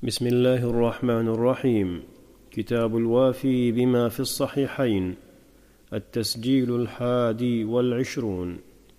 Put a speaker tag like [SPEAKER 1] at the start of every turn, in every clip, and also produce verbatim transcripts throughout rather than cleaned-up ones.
[SPEAKER 1] بسم الله الرحمن الرحيم. كتاب الوافي بما في الصحيحين، التسجيل الحادي والعشرون.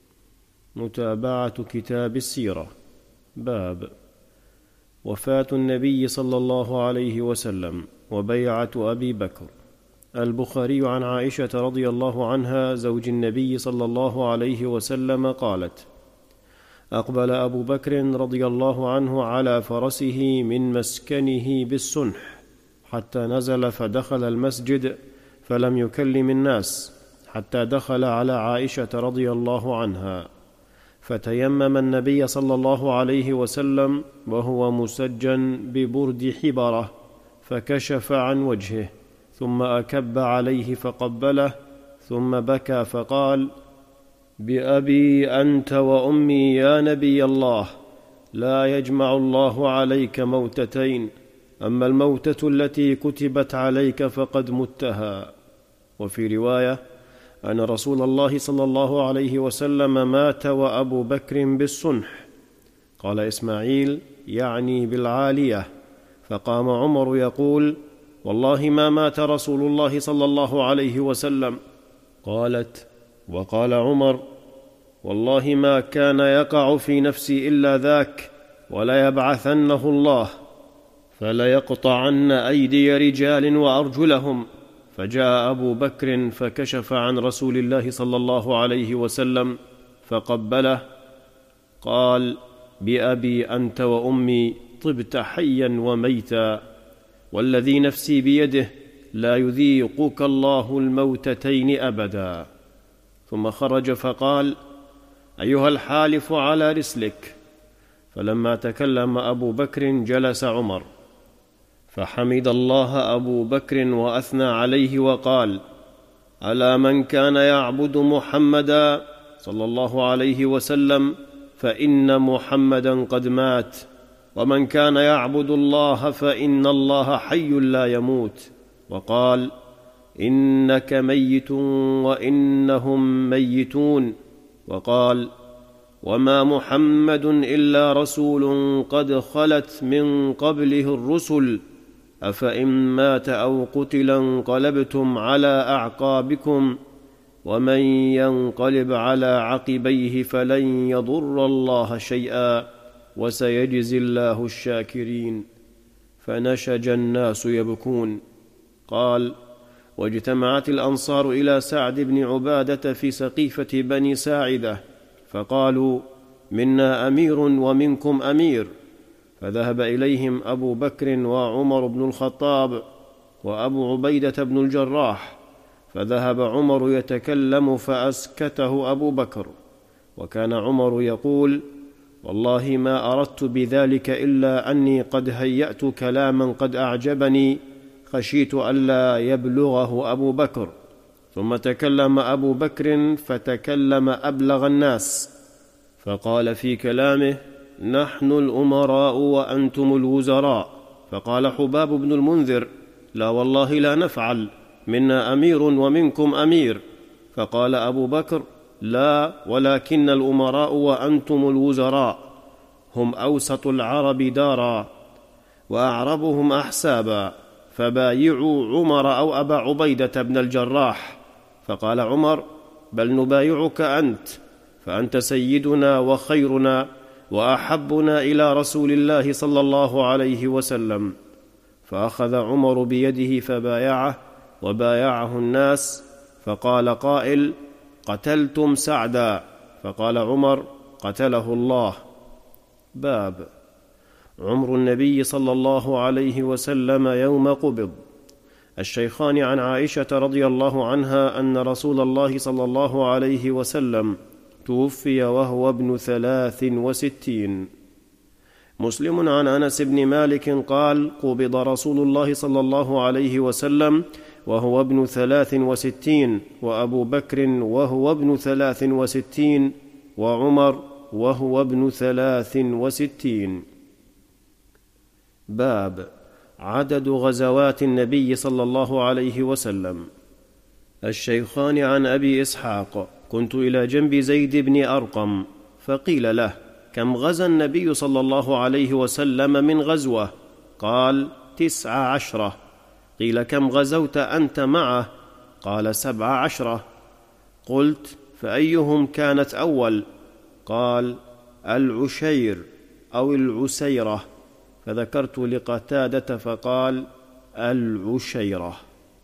[SPEAKER 1] متابعة كتاب السيرة. باب وفاة النبي صلى الله عليه وسلم وبيعة أبي بكر. البخاري عن عائشة رضي الله عنها زوج النبي صلى الله عليه وسلم قالت: أقبل أبو بكر رضي الله عنه على فرسه من مسكنه بالسنح حتى نزل فدخل المسجد فلم يكلم الناس حتى دخل على عائشة رضي الله عنها، فتيمم النبي صلى الله عليه وسلم وهو مسجن ببرد حبرة فكشف عن وجهه ثم أكب عليه فقبله ثم بكى فقال: بأبي أنت وأمي يا نبي الله، لا يجمع الله عليك موتتين، أما الموتة التي كتبت عليك فقد متها. وفي رواية أن رسول الله صلى الله عليه وسلم مات وأبو بكر بالسنح. قال إسماعيل يعني بالعالية، فقام عمر يقول: والله ما مات رسول الله صلى الله عليه وسلم. قالت: وقال عمر: والله ما كان يقع في نفسي إلا ذاك، وليبعثنه الله فليقطعن أيدي رجال وأرجلهم. فجاء أبو بكر فكشف عن رسول الله صلى الله عليه وسلم فقبله، قال: بأبي أنت وأمي، طبت حيا وميتا، والذي نفسي بيده لا يذيقك الله الموتتين أبدا. ثم خرج فقال: أيها الحالف على رسلك. فلما تكلم أبو بكر جلس عمر، فحمد الله أبو بكر وأثنى عليه وقال: ألا من كان يعبد محمدا صلى الله عليه وسلم فإن محمدا قد مات، ومن كان يعبد الله فإن الله حي لا يموت. وقال: إنك ميت وإنهم ميتون. وقال: وما محمد إلا رسول قد خلت من قبله الرسل، أفإن مات أو قتل انقلبتم على أعقابكم، ومن ينقلب على عقبيه فلن يضر الله شيئا، وسيجزي الله الشاكرين. فنشج الناس يبكون. قال: واجتمعت الأنصار إلى سعد بن عبادة في سقيفة بني ساعدة، فقالوا: منا أمير ومنكم أمير. فذهب إليهم أبو بكر وعمر بن الخطاب وأبو عبيدة بن الجراح، فذهب عمر يتكلم فأسكته أبو بكر، وكان عمر يقول: والله ما أردت بذلك إلا أني قد هيأت كلاما قد أعجبني، خشيت ألا يبلغه أبو بكر. ثم تكلم أبو بكر فتكلم أبلغ الناس، فقال في كلامه: نحن الأمراء وأنتم الوزراء. فقال حباب بن المنذر: لا والله لا نفعل، منا أمير ومنكم أمير. فقال أبو بكر: لا، ولكن الأمراء وأنتم الوزراء، هم أوسط العرب دارا وأعربهم أحسابا، فبايعوا عمر أو أبا عبيدة بن الجراح. فقال عمر: بل نبايعك أنت، فأنت سيدنا وخيرنا وأحبنا إلى رسول الله صلى الله عليه وسلم. فأخذ عمر بيده فبايعه، وبايعه الناس. فقال قائل: قتلتم سعدا. فقال عمر: قتله الله. باب عمر النبي صلى الله عليه وسلم يوم قبض. الشيخان عن عائشة رضي الله عنها أن رسول الله صلى الله عليه وسلم توفي وهو ابن ثلاث وستين. مسلم عن أنس بن مالك قال: قبض رسول الله صلى الله عليه وسلم وهو ابن ثلاث وستين، وأبو بكر وهو ابن ثلاث وستين، وعمر وهو ابن ثلاث وستين. باب عدد غزوات النبي صلى الله عليه وسلم. الشيخان عن أبي إسحاق: كنت إلى جنب زيد بن أرقم، فقيل له: كم غزا النبي صلى الله عليه وسلم من غزوة؟ قال: تسع عشرة. قيل: كم غزوت أنت معه؟ قال: سبع عشرة. قلت: فأيهم كانت أول؟ قال: العشير أو العسيرة. فذكرت لقتادة فقال: العشيرة.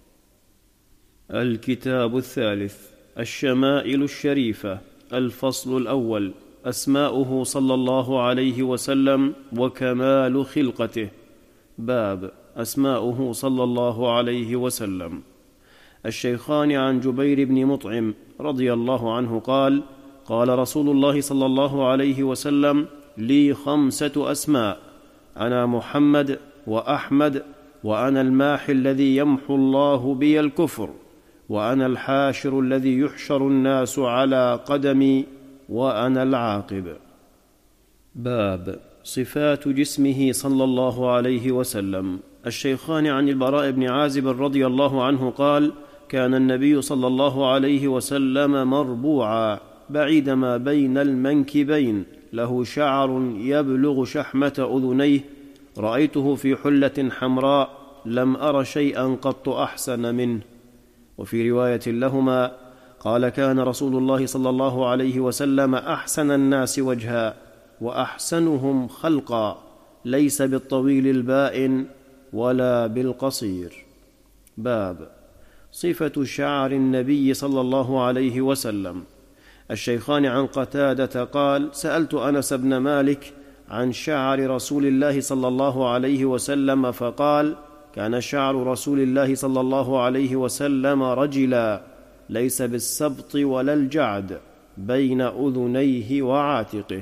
[SPEAKER 1] الكتاب الثالث: الشمائل الشريفة. الفصل الأول: أسماؤه صلى الله عليه وسلم وكمال خلقته. باب أسماؤه صلى الله عليه وسلم. الشيخان عن جبير بن مطعم رضي الله عنه قال: قال رسول الله صلى الله عليه وسلم: لي خمسة أسماء: أنا محمد وأحمد، وأنا الماحي الذي يمحو الله بي الكفر، وأنا الحاشر الذي يحشر الناس على قدمي، وأنا العاقب. باب صفات جسمه صلى الله عليه وسلم. الشيخان عن البراء بن عازب رضي الله عنه قال: كان النبي صلى الله عليه وسلم مربوعا بعيد ما بين المنكبين، له شعر يبلغ شحمة أذنيه، رأيته في حلة حمراء لم أر شيئا قط أحسن منه. وفي رواية لهما قال: كان رسول الله صلى الله عليه وسلم أحسن الناس وجها وأحسنهم خلقا، ليس بالطويل البائن ولا بالقصير. باب صفة شعر النبي صلى الله عليه وسلم. الشيخان عن قتادة قال: سألت أنس بن مالك عن شعر رسول الله صلى الله عليه وسلم فقال: كان شعر رسول الله صلى الله عليه وسلم رجلا، ليس بالسبط ولا الجعد، بين أذنيه وعاتقه.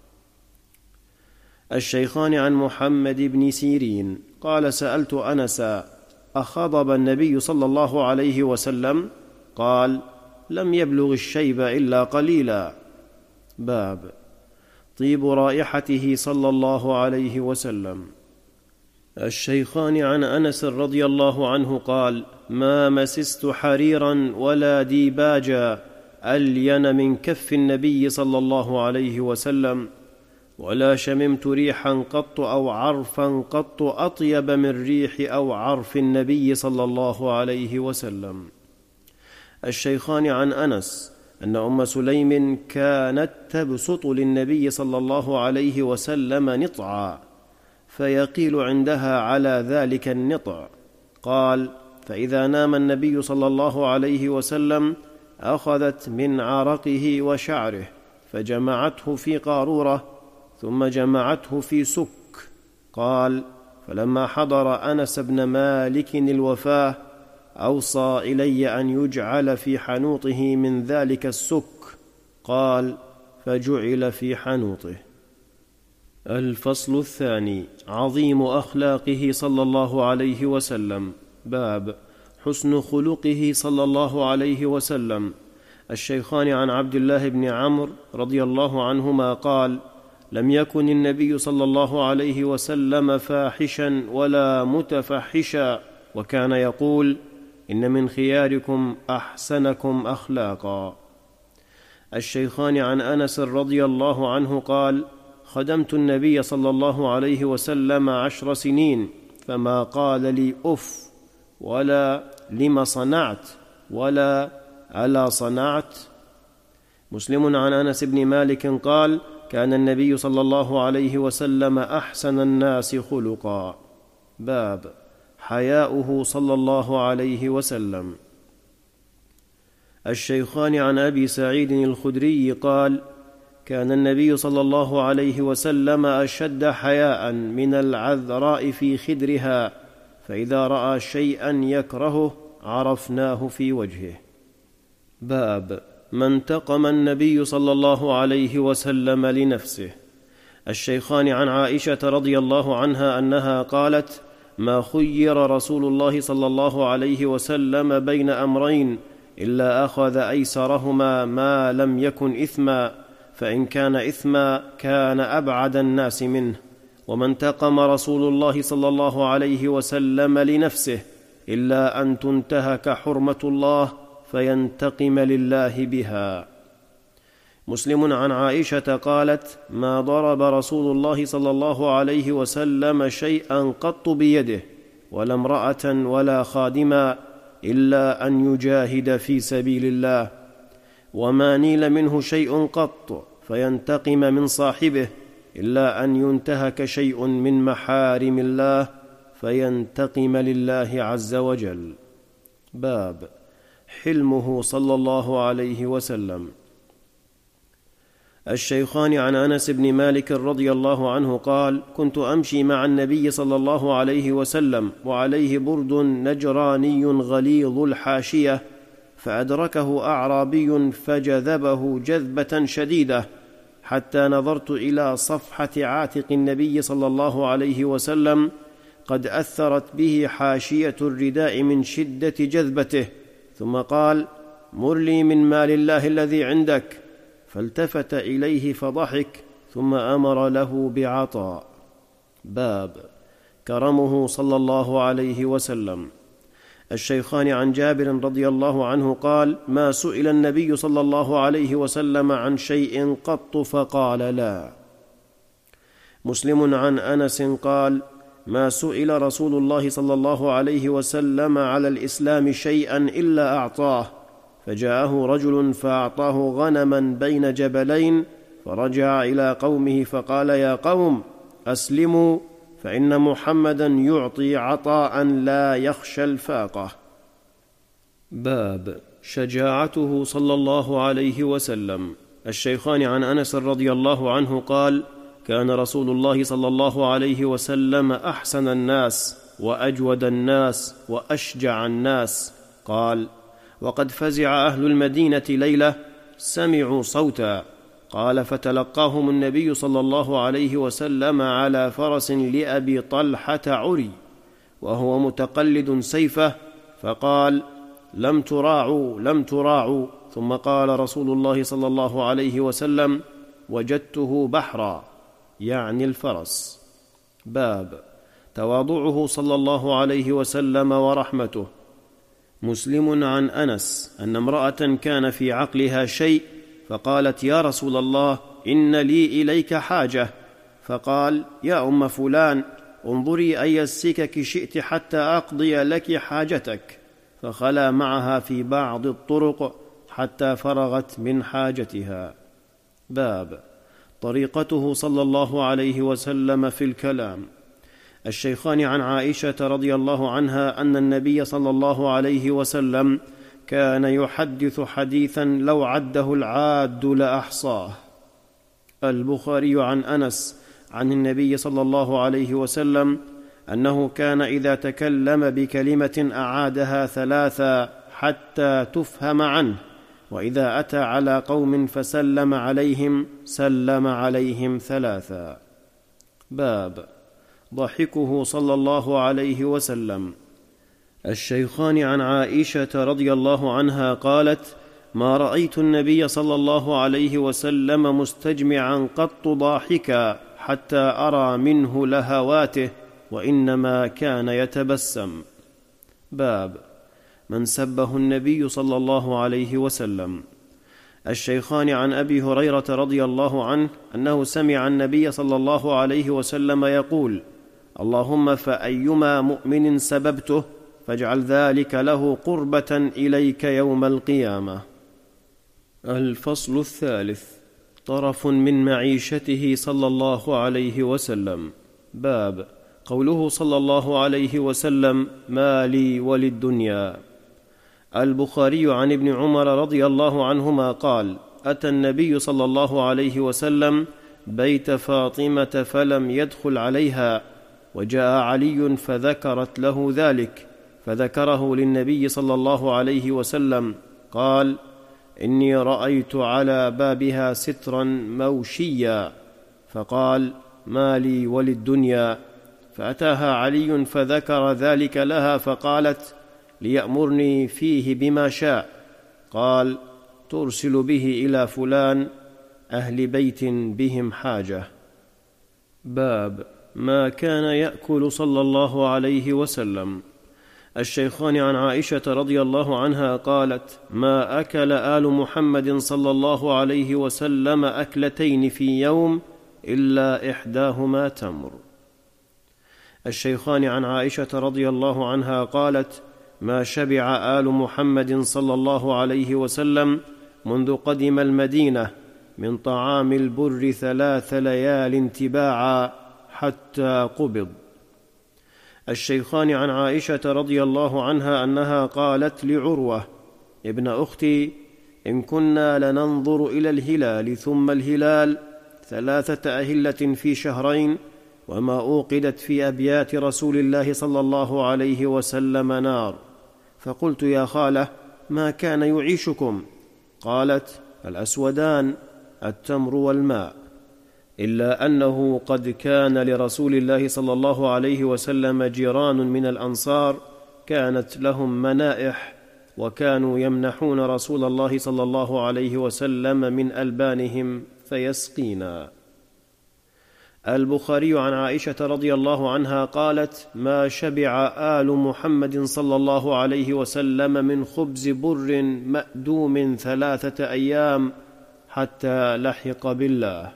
[SPEAKER 1] الشيخان عن محمد بن سيرين قال: سألت أنسا: أخضب النبي صلى الله عليه وسلم؟ قال: لم يبلغ الشيب إلا قليلا. باب طيب رائحته صلى الله عليه وسلم. الشيخان عن أنس رضي الله عنه قال: ما مسست حريرا ولا ديباجا ألين من كف النبي صلى الله عليه وسلم، ولا شممت ريحا قط أو عرفا قط أطيب من ريح أو عرف النبي صلى الله عليه وسلم. الشيخان عن أنس أن أم سليم كانت تبسط للنبي صلى الله عليه وسلم نطعا، فيقيل عندها على ذلك النطع. قال: فإذا نام النبي صلى الله عليه وسلم أخذت من عرقه وشعره فجمعته في قارورة، ثم جمعته في سك. قال: فلما حضر أنس بن مالك الوفاة أوصى إلي أن يجعل في حنوطه من ذلك السك. قال: فجعل في حنوطه. الفصل الثاني: عظيم أخلاقه صلى الله عليه وسلم. باب حسن خلقه صلى الله عليه وسلم. الشيخان عن عبد الله بن عمرو رضي الله عنهما قال: لم يكن النبي صلى الله عليه وسلم فاحشا ولا متفحشا، وكان يقول: إن من خياركم أحسنكم أخلاقا. الشيخان عن أنس رضي الله عنه قال: خدمت النبي صلى الله عليه وسلم عشر سنين، فما قال لي أف، ولا لم صنعت، ولا ألا صنعت. مسلم عن أنس بن مالك قال: كان النبي صلى الله عليه وسلم أحسن الناس خلقا. باب حياؤه صلى الله عليه وسلم. الشيخان عن أبي سعيد الخدري قال: كان النبي صلى الله عليه وسلم أشد حياء من العذراء في خدرها، فإذا رأى شيئا يكرهه عرفناه في وجهه. باب ما انتقم النبي صلى الله عليه وسلم لنفسه. الشيخان عن عائشة رضي الله عنها أنها قالت: ما خير رسول الله صلى الله عليه وسلم بين أمرين إلا أخذ أيسرهما ما لم يكن إثما، فإن كان إثما كان أبعد الناس منه. وما انتقم رسول الله صلى الله عليه وسلم لنفسه إلا أن تنتهك حرمة الله فينتقم لله بها. مسلم عن عائشة قالت: ما ضرب رسول الله صلى الله عليه وسلم شيئا قط بيده، ولا امرأة ولا خادما، إلا أن يجاهد في سبيل الله، وما نيل منه شيء قط فينتقم من صاحبه، إلا أن ينتهك شيء من محارم الله فينتقم لله عز وجل. باب حلمه صلى الله عليه وسلم. الشيخان عن أنس بن مالك رضي الله عنه قال: كنت أمشي مع النبي صلى الله عليه وسلم وعليه برد نجراني غليظ الحاشية، فأدركه أعرابي فجذبه جذبة شديدة، حتى نظرت إلى صفحة عاتق النبي صلى الله عليه وسلم قد أثرت به حاشية الرداء من شدة جذبته، ثم قال: مر لي من مال الله الذي عندك. فالتفت إليه فضحك، ثم أمر له بعطاء. باب كرمه صلى الله عليه وسلم. الشيخان عن جابر رضي الله عنه قال: ما سئل النبي صلى الله عليه وسلم عن شيء قط فقال لا. مسلم عن أنس قال: ما سئل رسول الله صلى الله عليه وسلم على الإسلام شيئا إلا أعطاه، فجاءه رجل فأعطاه غنما بين جبلين، فرجع إلى قومه فقال: يا قوم أسلموا، فإن محمدا يعطي عطاء لا يخشى الفاقة. باب شجاعته صلى الله عليه وسلم. الشيخان عن أنس رضي الله عنه قال: كان رسول الله صلى الله عليه وسلم أحسن الناس وأجود الناس وأشجع الناس. قال: وقد فزع أهل المدينة ليلة سمعوا صوتا، قال: فتلقاهم النبي صلى الله عليه وسلم على فرس لأبي طلحة عري، وهو متقلد سيفه، فقال: لم تراعوا لم تراعوا. ثم قال رسول الله صلى الله عليه وسلم: وجدته بحرا، يعني الفرس. باب تواضعه صلى الله عليه وسلم ورحمته. مسلم عن أنس أن امرأة كان في عقلها شيء، فقالت: يا رسول الله، إن لي إليك حاجة. فقال: يا أم فلان، انظري أي السكك شئت حتى أقضي لك حاجتك. فخلا معها في بعض الطرق حتى فرغت من حاجتها. باب طريقته صلى الله عليه وسلم في الكلام. الشيخان عن عائشة رضي الله عنها أن النبي صلى الله عليه وسلم كان يحدث حديثا لو عده العاد لأحصاه. البخاري عن أنس عن النبي صلى الله عليه وسلم أنه كان إذا تكلم بكلمة أعادها ثلاثا حتى تفهم عنه، وإذا أتى على قوم فسلم عليهم سلم عليهم ثلاثا. باب ضحكه صلى الله عليه وسلم. الشيخان عن عائشة رضي الله عنها قالت: ما رأيت النبي صلى الله عليه وسلم مستجمعا قط ضاحكا حتى أرى منه لهواته، وإنما كان يتبسم. باب من سبه النبي صلى الله عليه وسلم. الشيخان عن أبي هريرة رضي الله عنه أنه سمع النبي صلى الله عليه وسلم يقول: اللهم فأيما مؤمن سببته فاجعل ذلك له قربة إليك يوم القيامة. الفصل الثالث طرف من معيشته صلى الله عليه وسلم. باب قوله صلى الله عليه وسلم: ما لي وللدنيا. البخاري عن ابن عمر رضي الله عنهما قال: أتى النبي صلى الله عليه وسلم بيت فاطمة فلم يدخل عليها، وجاء علي فذكرت له ذلك، فذكره للنبي صلى الله عليه وسلم، قال: إني رأيت على بابها سترا موشيا. فقال: ما لي وللدنيا. فأتاها علي فذكر ذلك لها، فقالت: ليأمرني فيه بما شاء. قال: ترسل به إلى فلان أهل بيت بهم حاجة. باب ما كان يأكل صلى الله عليه وسلم. الشيخان عن عائشة رضي الله عنها قالت: ما أكل آل محمد صلى الله عليه وسلم أكلتين في يوم إلا إحداهما تمر. الشيخان عن عائشة رضي الله عنها قالت: ما شبع آل محمد صلى الله عليه وسلم منذ قدم المدينة من طعام البر ثلاث ليال تباعا حتى قبض. الشيخان عن عائشة رضي الله عنها أنها قالت لعروة ابن أختي: إن كنا لننظر إلى الهلال ثم الهلال ثلاثة أهلة في شهرين، وما أوقدت في أبيات رسول الله صلى الله عليه وسلم نار. فقلت: يا خالة، ما كان يعيشكم؟ قالت: الأسودان، التمر والماء، إلا أنه قد كان لرسول الله صلى الله عليه وسلم جيران من الأنصار كانت لهم منائح، وكانوا يمنحون رسول الله صلى الله عليه وسلم من ألبانهم فيسقينا. البخاري عن عائشة رضي الله عنها قالت: ما شبع آل محمد صلى الله عليه وسلم من خبز بر مأدوم ثلاثة أيام حتى لحق بالله.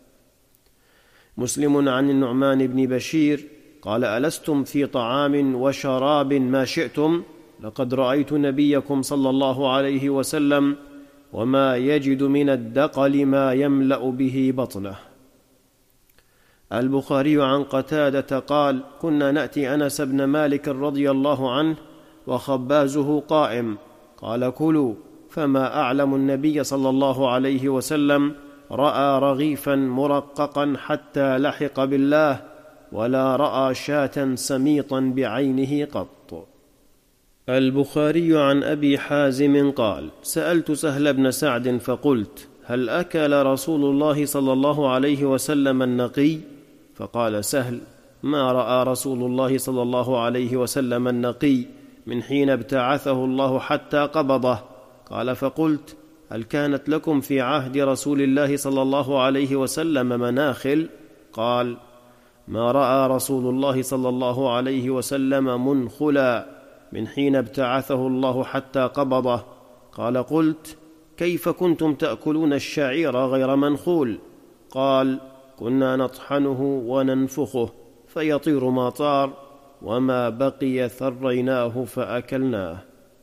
[SPEAKER 1] مسلم عن النعمان بن بشير قال: ألستم في طعام وشراب ما شئتم؟ لقد رأيت نبيكم صلى الله عليه وسلم وما يجد من الدقل ما يملأ به بطنه. البخاري عن قتادة قال: كنا نأتي أنس بن مالك رضي الله عنه وخبازه قائم، قال: كلوا. فما أعلم النبي صلى الله عليه وسلم رأى رغيفا مرققا حتى لحق بالله، ولا رأى شاة سميطا بعينه قط. البخاري عن أبي حازم قال: سألت سهل بن سعد فقلت: هل أكل رسول الله صلى الله عليه وسلم النقي؟ فقال سهل: ما رأى رسول الله صلى الله عليه وسلم النقي من حين ابتعثه الله حتى قبضه. قال: فقلت: هل كانت لكم في عهد رسول الله صلى الله عليه وسلم مناخل؟ قال: ما رأى رسول الله صلى الله عليه وسلم منخلا من حين ابتعثه الله حتى قبضه. قال: قلت: كيف كنتم تأكلون الشعير غير منخول؟ قال: كنا نطحنه وننفخه فيطير ما طار، وما بقي ثريناه فأكلناه.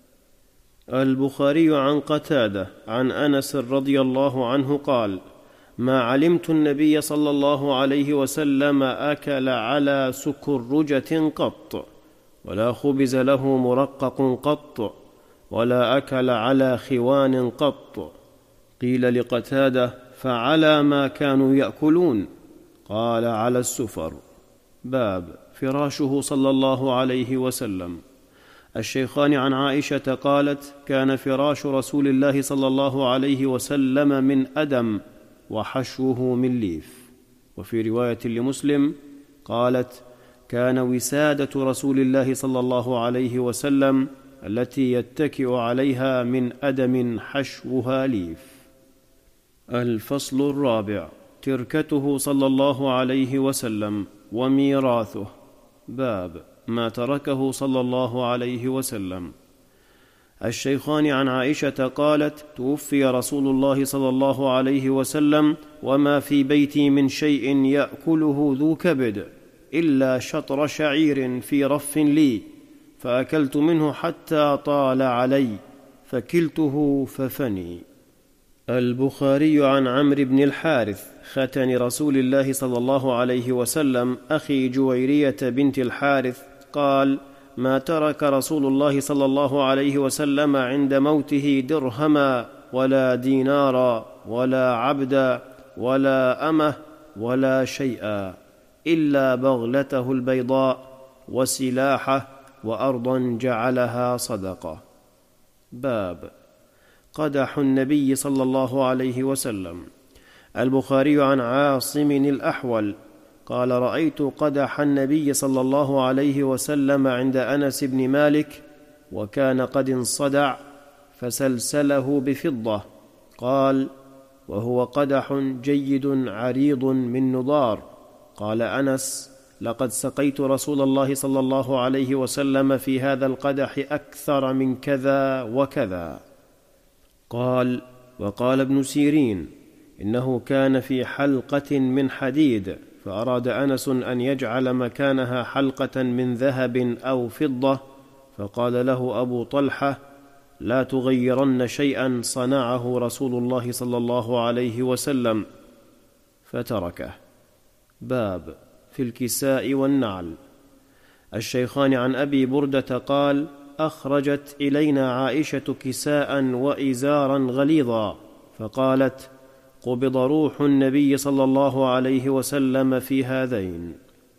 [SPEAKER 1] البخاري عن قتادة عن أنس رضي الله عنه قال: ما علمت النبي صلى الله عليه وسلم أكل على سكرجة قط، ولا خبز له مرقق قط، ولا أكل على خوان قط. قيل لقتادة: فعلى ما كانوا يأكلون؟ قال: على السفر. باب فراشه صلى الله عليه وسلم. الشيخان عن عائشة قالت: كان فراش رسول الله صلى الله عليه وسلم من أدم وحشوه من ليف. وفي رواية لمسلم قالت: كان وسادة رسول الله صلى الله عليه وسلم التي يتكئ عليها من أدم حشوها ليف. الفصل الرابع: تركته صلى الله عليه وسلم وميراثه. باب ما تركه صلى الله عليه وسلم. الشيخان عن عائشة قالت: توفي رسول الله صلى الله عليه وسلم وما في بيتي من شيء يأكله ذو كبد إلا شطر شعير في رف لي، فأكلت منه حتى طال علي، فكلته ففني. البخاري عن عمرو بن الحارث ختن رسول الله صلى الله عليه وسلم أخي جويرية بنت الحارث قال: ما ترك رسول الله صلى الله عليه وسلم عند موته درهما ولا دينارا ولا عبدا ولا أمه ولا شيئا، إلا بغلته البيضاء وسلاحه وأرضا جعلها صدقة. باب قدح النبي صلى الله عليه وسلم. البخاري عن عاصم الأحول قال: رأيت قدح النبي صلى الله عليه وسلم عند أنس بن مالك، وكان قد انصدع، فسلسله بفضة. قال: وهو قدح جيد عريض من نضار. قال أنس: لقد سقيت رسول الله صلى الله عليه وسلم في هذا القدح أكثر من كذا وكذا. قال: وقال ابن سيرين: إنه كان في حلقة من حديد، فأراد أنس أن يجعل مكانها حلقة من ذهب أو فضة، فقال له أبو طلحة: لا تغيرن شيئا صنعه رسول الله صلى الله عليه وسلم، فتركه. باب في الكساء والنعل. الشيخان عن أبي بردة قال: أخرجت إلينا عائشة كساء وإزارا غليظا، فقالت: قبض روح النبي صلى الله عليه وسلم في هذين.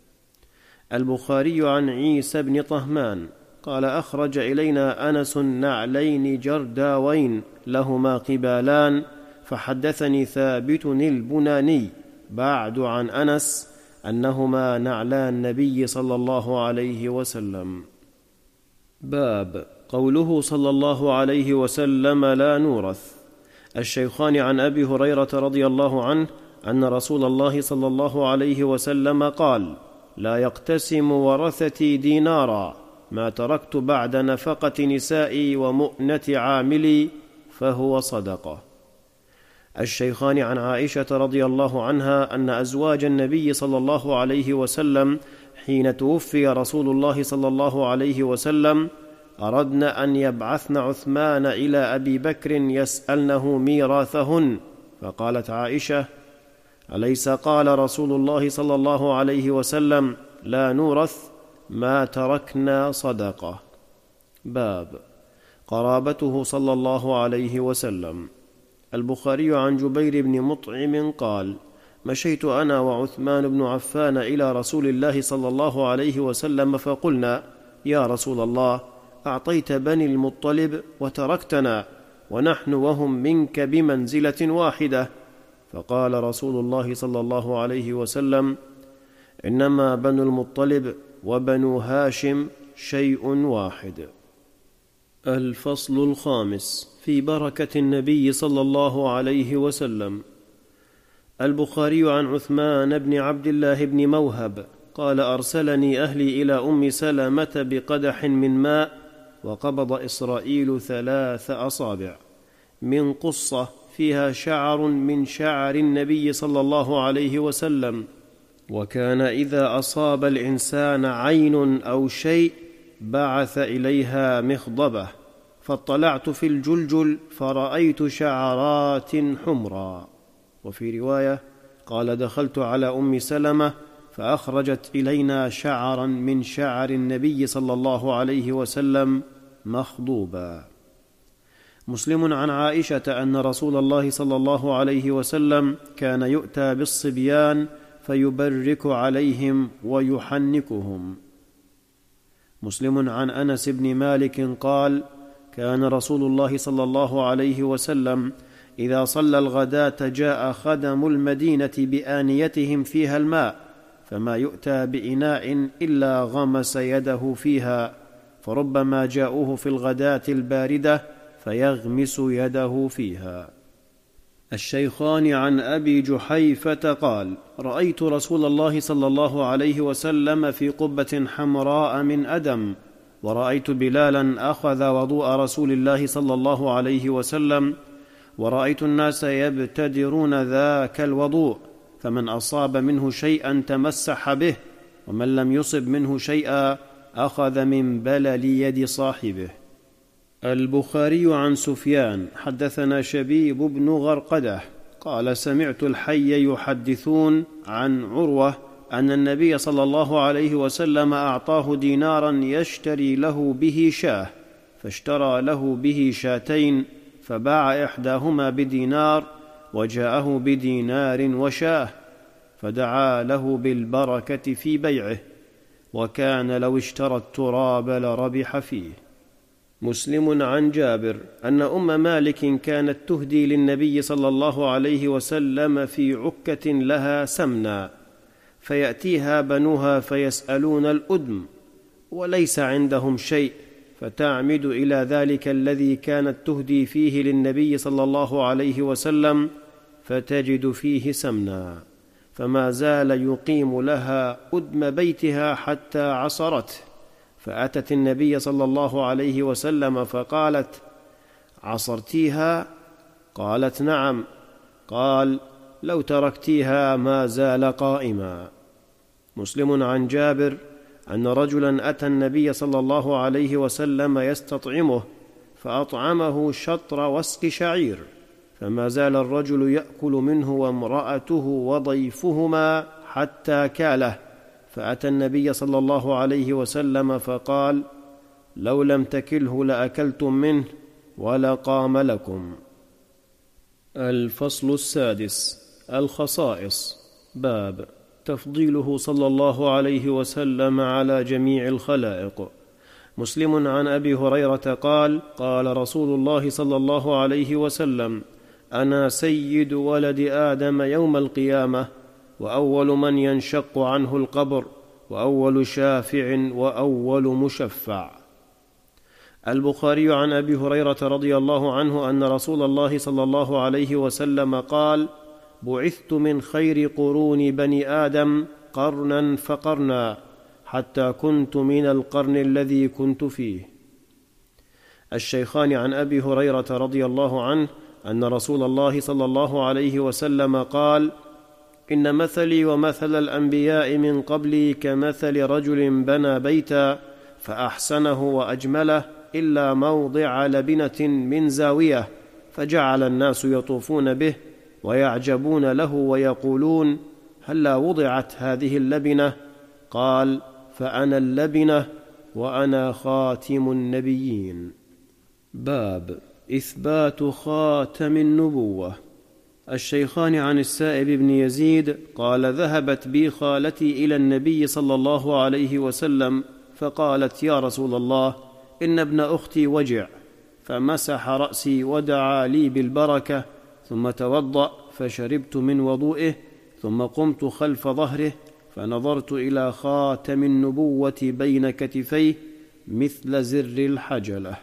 [SPEAKER 1] البخاري عن عيسى بن طهمان قال: أخرج إلينا أنس نعلين جرداوين لهما قبالان، فحدثني ثابت البناني بعد عن أنس أنهما نعلا النبي صلى الله عليه وسلم. باب قوله صلى الله عليه وسلم: لا نورث. الشيخان عن أبي هريرة رضي الله عنه أن رسول الله صلى الله عليه وسلم قال: لا يقتسم ورثتي دينارا ما تركت بعد نفقة نسائي ومؤنة عاملي، فهو صدقة. الشيخان عن عائشة رضي الله عنها أن أزواج النبي صلى الله عليه وسلم حين توفي رسول الله صلى الله عليه وسلم أردن أن يبعثن عثمان إلى أبي بكر يسألنه ميراثهن، فقالت عائشة: أليس قال رسول الله صلى الله عليه وسلم: لا نورث ما تركنا صدقة. باب قرابته صلى الله عليه وسلم. البخاري عن جبير بن مطعم قال: مشيت أنا وعثمان بن عفان إلى رسول الله صلى الله عليه وسلم، فقلنا: يا رسول الله، أعطيت بني المطلب وتركتنا، ونحن وهم منك بمنزلة واحدة. فقال رسول الله صلى الله عليه وسلم: إنما بنو المطلب وبنو هاشم شيء واحد. الفصل الخامس في بركة النبي صلى الله عليه وسلم. البخاري عن عثمان بن عبد الله بن موهب قال: أرسلني أهلي إلى أم سلمة بقدح من ماء، وقبض إسرائيل ثلاث أصابع من قصة فيها شعر من شعر النبي صلى الله عليه وسلم، وكان إذا أصاب الإنسان عين أو شيء بعث إليها مخضبة، فاطلعت في الجلجل فرأيت شعرات حمرا. وفي رواية قال: دخلت على أم سلمة فأخرجت إلينا شعرا من شعر النبي صلى الله عليه وسلم مخضوبا. مسلم عن عائشة أن رسول الله صلى الله عليه وسلم كان يؤتى بالصبيان فيبرك عليهم ويحنكهم. مسلم عن أنس بن مالك قال: كان رسول الله صلى الله عليه وسلم إذا صلى الغداة جاء خدم المدينة بآنيتهم فيها الماء، فما يؤتى بإناء إلا غمس يده فيها، فربما جاءوه في الغداة الباردة فيغمس يده فيها. الشيخان عن أبي جحيفة قال: رأيت رسول الله صلى الله عليه وسلم في قبة حمراء من أدم، ورأيت بلالا أخذ وضوء رسول الله صلى الله عليه وسلم، ورأيت الناس يبتدرون ذاك الوضوء، فمن أصاب منه شيئا تمسح به، ومن لم يصب منه شيئا أخذ من بلل يد صاحبه. البخاري عن سفيان حدثنا شبيب بن غرقدة قال: سمعت الحي يحدثون عن عروة أن النبي صلى الله عليه وسلم أعطاه دينارا يشتري له به شاه، فاشترى له به شاتين، فباع إحداهما بدينار وجاءه بدينار وشاه، فدعا له بالبركة في بيعه، وكان لو اشترى التراب لربح فيه. مسلم عن جابر أن أم مالك كانت تهدي للنبي صلى الله عليه وسلم في عكة لها سمنا، فيأتيها بنوها فيسألون الأدم وليس عندهم شيء، فتعمد إلى ذلك الذي كانت تهدي فيه للنبي صلى الله عليه وسلم فتجد فيه سمنا، فما زال يقيم لها أدم بيتها حتى عصرته، فأتت النبي صلى الله عليه وسلم فقالت: عصرتيها؟ قالت: نعم. قال: لو تركتيها ما زال قائما. مسلم عن جابر أن رجلا أتى النبي صلى الله عليه وسلم يستطعمه، فأطعمه شطر وسق شعير، فما زال الرجل يأكل منه وامرأته وضيفهما حتى كاله، فأتى النبي صلى الله عليه وسلم فقال: لو لم تكله لأكلتم منه ولقام لكم. الفصل السادس: الخصائص. باب تفضيله صلى الله عليه وسلم على جميع الخلائق. مسلم عن أبي هريرة قال: قال رسول الله صلى الله عليه وسلم: أنا سيد ولد آدم يوم القيامة، وأول من ينشق عنه القبر، وأول شافع، وأول مشفع. البخاري عن أبي هريرة رضي الله عنه أن رسول الله صلى الله عليه وسلم قال: بعثت من خير قرون بني آدم قرنا فقرنا، حتى كنت من القرن الذي كنت فيه. الشيخان عن أبي هريرة رضي الله عنه أن رسول الله صلى الله عليه وسلم قال: إن مثلي ومثل الأنبياء من قبلي كمثل رجل بنى بيتا فأحسنه وأجمله إلا موضع لبنة من زاوية، فجعل الناس يطوفون به ويعجبون له ويقولون: هلا وضعت هذه اللبنة؟ قال: فأنا اللبنة وأنا خاتم النبيين. باب إثبات خاتم النبوة. الشيخان عن السائب بن يزيد قال: ذهبت بي خالتي إلى النبي صلى الله عليه وسلم فقالت: يا رسول الله، إن ابن أختي وجع، فمسح رأسي ودعا لي بالبركة، ثم توضأ فشربت من وضوئه، ثم قمت خلف ظهره فنظرت إلى خاتم النبوة بين كتفيه مثل زر الحجلة.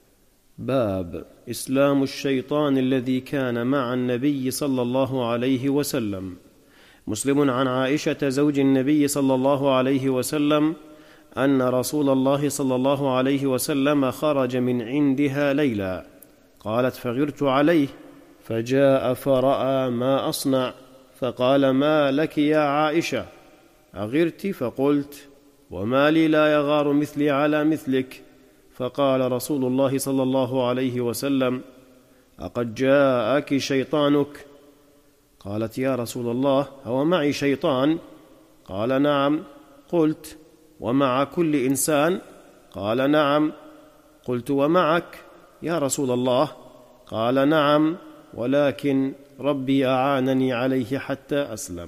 [SPEAKER 1] باب إسلام الشيطان الذي كان مع النبي صلى الله عليه وسلم. مسلم عن عائشة زوج النبي صلى الله عليه وسلم أن رسول الله صلى الله عليه وسلم خرج من عندها ليلا، قالت: فغرت عليه فجاء فرأى ما أصنع، فقال: ما لك يا عائشة، أغرت؟ فقلت: وما لي لا يغار مثلي على مثلك. فقال رسول الله صلى الله عليه وسلم: أقد جاءك شيطانك؟ قالت: يا رسول الله، هو معي شيطان؟ قال: نعم. قلت: ومع كل إنسان؟ قال: نعم. قلت: ومعك يا رسول الله؟ قال: نعم، ولكن ربي أعانني عليه حتى أسلم.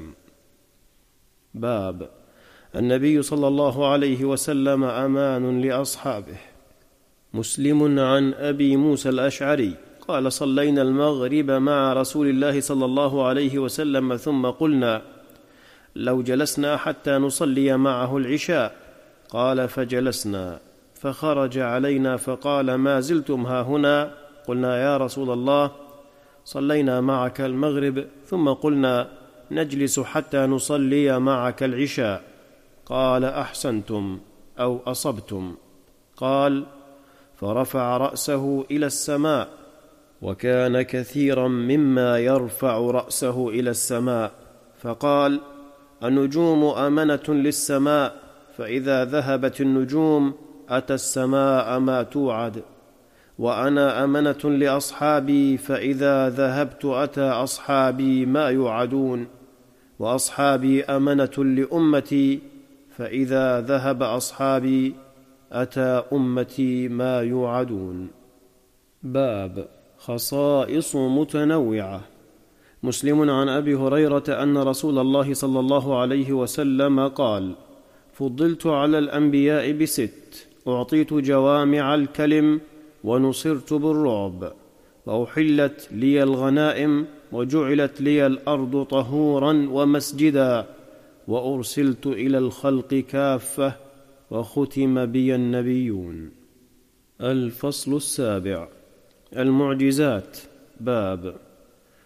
[SPEAKER 1] باب النبي صلى الله عليه وسلم أمان لأصحابه. مسلم عن أبي موسى الأشعري قال: صلينا المغرب مع رسول الله صلى الله عليه وسلم، ثم قلنا: لو جلسنا حتى نصلي معه العشاء. قال: فجلسنا، فخرج علينا فقال: ما زلتم هاهنا؟ قلنا: يا رسول الله، صلينا معك المغرب، ثم قلنا: نجلس حتى نصلي معك العشاء. قال: أحسنتم أو أصبتم. قال: فرفع رأسه إلى السماء، وكان كثيرا مما يرفع رأسه إلى السماء، فقال: النجوم أمنة للسماء، فإذا ذهبت النجوم أتى السماء ما توعد، وأنا أمنة لأصحابي، فإذا ذهبت أتى أصحابي ما يوعدون، وأصحابي أمنة لأمتي، فإذا ذهب أصحابي أتى أمتي ما يوعدون. باب خصائص متنوعة. مسلم عن أبي هريرة أن رسول الله صلى الله عليه وسلم قال: فضلت على الأنبياء بست: أعطيت جوامع الكلم، ونصرت بالرعب، وأحلت لي الغنائم، وجعلت لي الأرض طهورا ومسجدا، وأرسلت إلى الخلق كافة، وختم بي النبيون. الفصل السابع: المعجزات. باب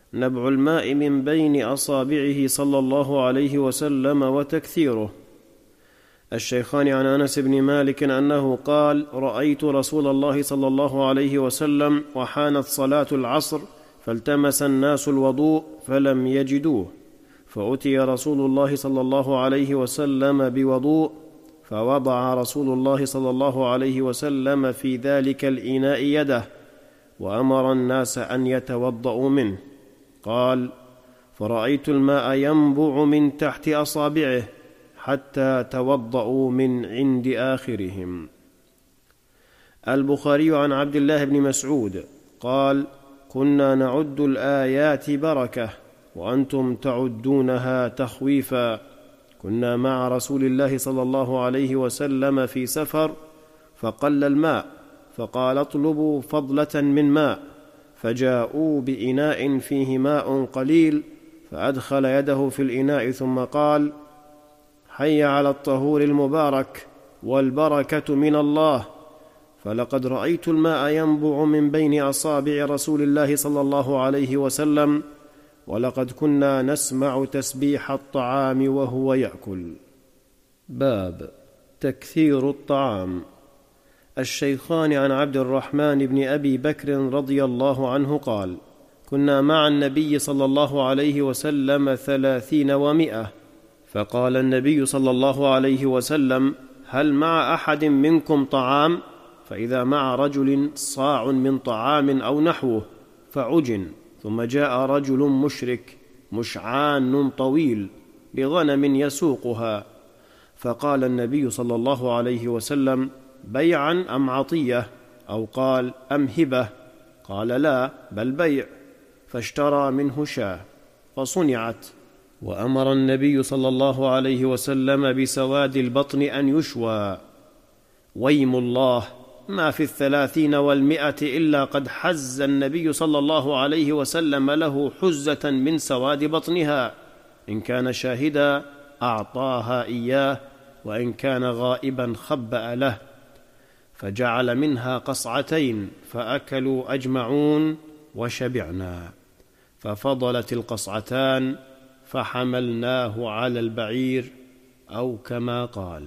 [SPEAKER 1] نبع الماء من بين أصابعه صلى الله عليه وسلم وتكثيره. الشيخان عن أنس بن مالك أنه قال: رأيت رسول الله صلى الله عليه وسلم وحانت صلاة العصر فالتمس الناس الوضوء فلم يجدوه، فأتي رسول الله صلى الله عليه وسلم بوضوء، فوضع رسول الله صلى الله عليه وسلم في ذلك الإناء يده وأمر الناس أن يتوضأوا منه. قال: فرأيت الماء ينبع من تحت أصابعه حتى توضأوا من عند آخرهم. البخاري عن عبد الله بن مسعود قال: كنا نعد الآيات بركة وأنتم تعدونها تخويفا. كنا مع رسول الله صلى الله عليه وسلم في سفر فقل الماء، فقال: اطلبوا فضلة من ماء، فجاءوا بإناء فيه ماء قليل، فأدخل يده في الإناء ثم قال: حي على الطهور المبارك والبركة من الله. فلقد رأيت الماء ينبع من بين أصابع رسول الله صلى الله عليه وسلم، ولقد كنا نسمع تسبيح الطعام وهو يأكل. باب تكثير الطعام. الشيخان عن عبد الرحمن بن أبي بكر رضي الله عنه قال: كنا مع النبي صلى الله عليه وسلم ثلاثين ومئة، فقال النبي صلى الله عليه وسلم: هل مع أحد منكم طعام؟ فإذا مع رجل صاع من طعام أو نحوه فعجن، ثم جاء رجل مشرك مشعان طويل بغنم يسوقها، فقال النبي صلى الله عليه وسلم: بيعا أم عطية؟ أو قال: أم هبة؟ قال: لا، بل بيع. فاشترى منه شاة فصنعت، وأمر النبي صلى الله عليه وسلم بسواد البطن أن يشوى. ويم الله، ما في الثلاثين والمئة إلا قد حز النبي صلى الله عليه وسلم له حزة من سواد بطنها، إن كان شاهدا أعطاها إياه، وإن كان غائبا خبأ له. فجعل منها قصعتين فأكلوا أجمعون وشبعنا، ففضلت القصعتان فحملناه على البعير، أو كما قال.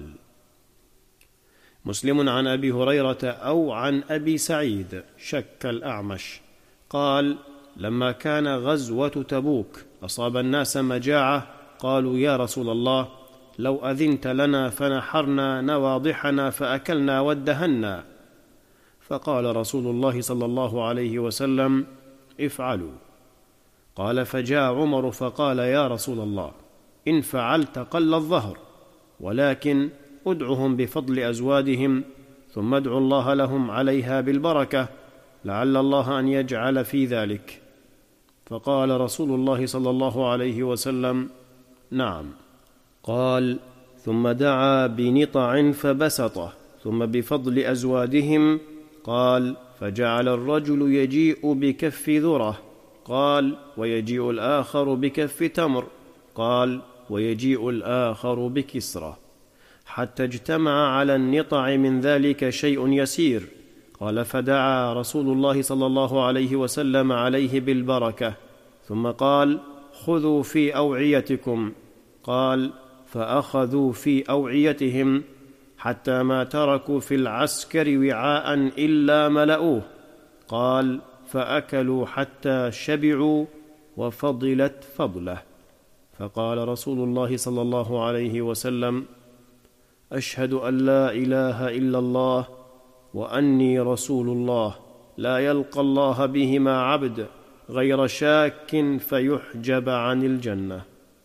[SPEAKER 1] مسلم عن أبي هريرة أو عن أبي سعيد، شك الأعمش، قال: لما كان غزوة تبوك أصاب الناس مجاعة، قالوا: يا رسول الله، لو أذنت لنا فنحرنا نواضحنا فأكلنا وادهنا. فقال رسول الله صلى الله عليه وسلم: افعلوا. قال: فجاء عمر فقال: يا رسول الله، إن فعلت قل الظهر، ولكن ادعهم بفضل أزوادهم، ثم ادعوا الله لهم عليها بالبركة، لعل الله أن يجعل في ذلك. فقال رسول الله صلى الله عليه وسلم: نعم. قال: ثم دعا بنطع فبسطه، ثم بفضل أزوادهم. قال: فجعل الرجل يجيء بكف ذرة، قال: ويجيء الآخر بكف تمر، قال: ويجيء الآخر بكسرة، حتى اجتمع على النطع من ذلك شيء يسير. قال: فدعا رسول الله صلى الله عليه وسلم عليه بالبركة، ثم قال: خذوا في أوعيتكم. قال: فأخذوا في أوعيتهم حتى ما تركوا في العسكر وعاء إلا ملؤوه. قال: فأكلوا حتى شبعوا وفضلت فضله. فقال رسول الله صلى الله عليه وسلم: أشهد أن لا إله إلا الله وأني رسول الله، لا يلقى الله بهما عبد غير شاك فيحجب عن الجنة.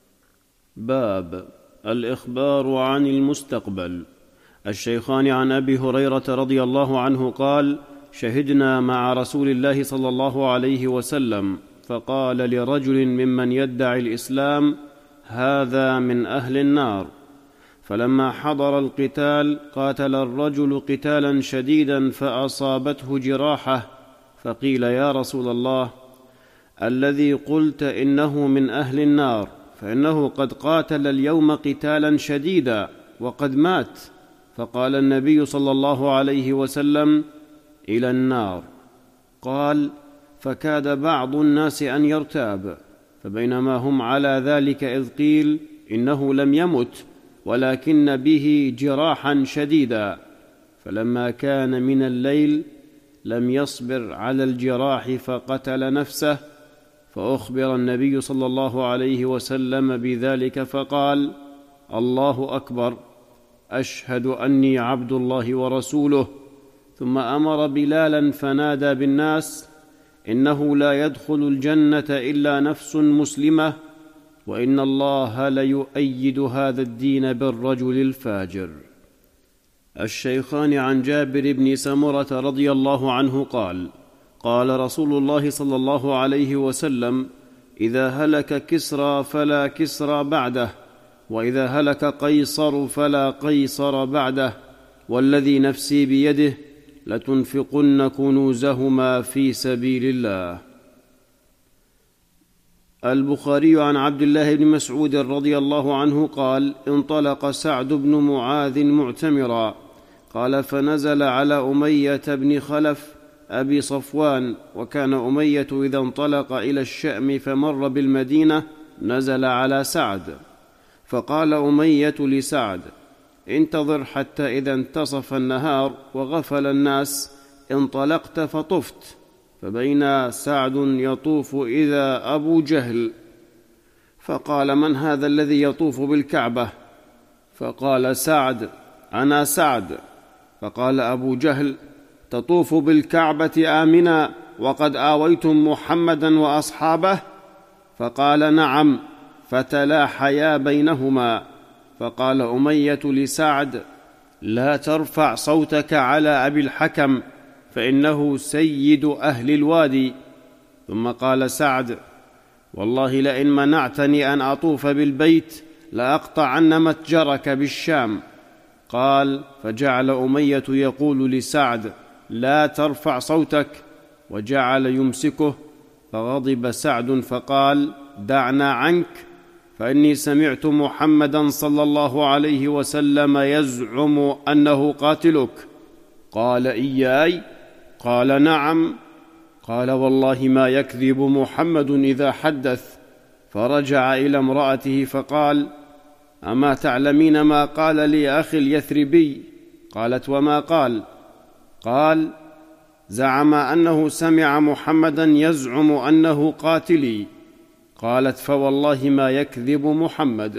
[SPEAKER 1] باب الإخبار عن المستقبل. الشيخان عن أبي هريرة رضي الله عنه قال: شهدنا مع رسول الله صلى الله عليه وسلم، فقال لرجل ممن يدعي الإسلام: هذا من أهل النار. فلما حضر القتال قاتل الرجل قتالا شديدا فأصابته جراحة، فقيل: يا رسول الله، الذي قلت إنه من أهل النار، فإنه قد قاتل اليوم قتالا شديدا وقد مات. فقال النبي صلى الله عليه وسلم: إلى النار. قال:
[SPEAKER 2] فكاد بعض الناس أن يرتاب، فبينما هم على ذلك إذ قيل إنه لم يمت ولكن به جراحا شديدا، فلما كان من الليل لم يصبر على الجراح فقتل نفسه، فأخبر النبي صلى الله عليه وسلم بذلك فقال: الله أكبر، أشهد أني عبد الله ورسوله. ثم أمر بلالا فنادى بالناس: إنه لا يدخل الجنة إلا نفس مسلمة، وإن الله ليؤيد هذا الدين بالرجل الفاجر. الشيخان عن جابر بن سمرة رضي الله عنه قال: قال رسول الله صلى الله عليه وسلم: إذا هلك كسرى فلا كسرى بعده، وإذا هلك قيصر فلا قيصر بعده، والذي نفسي بيده لتنفقن كنوزهما في سبيل الله. البخاري عن عبد الله بن مسعود رضي الله عنه قال: انطلق سعد بن معاذ معتمرا، قال: فنزل على أمية بن خلف أبي صفوان، وكان أمية إذا انطلق إلى الشأم فمر بالمدينة نزل على سعد، فقال أمية لسعد: انتظر حتى إذا انتصف النهار وغفل الناس انطلقت فطفت. فبين سعد يطوف إذا أبو جهل، فقال: من هذا الذي يطوف بالكعبة؟ فقال سعد: أنا سعد. فقال أبو جهل: تطوف بالكعبة آمنا وقد آويتم محمدا وأصحابه؟ فقال: نعم. فتلاحيا بينهما. فقال أمية لسعد: لا ترفع صوتك على أبي الحكم، فإنه سيد أهل الوادي. ثم قال سعد: والله لئن منعتني أن أطوف بالبيت لأقطعن متجرك بالشام. قال: فجعل أمية يقول لسعد: لا ترفع صوتك، وجعل يمسكه، فغضب سعد فقال: دعنا عنك، فإني سمعت محمدا صلى الله عليه وسلم يزعم أنه قاتلك. قال: إياي؟ قال: نعم. قال: والله ما يكذب محمد إذا حدث. فرجع إلى امرأته فقال: أما تعلمين ما قال لي أخي اليثربي؟ قالت: وما قال؟ قال: زعم أنه سمع محمدا يزعم أنه قاتلي. قالت: فوالله ما يكذب محمد.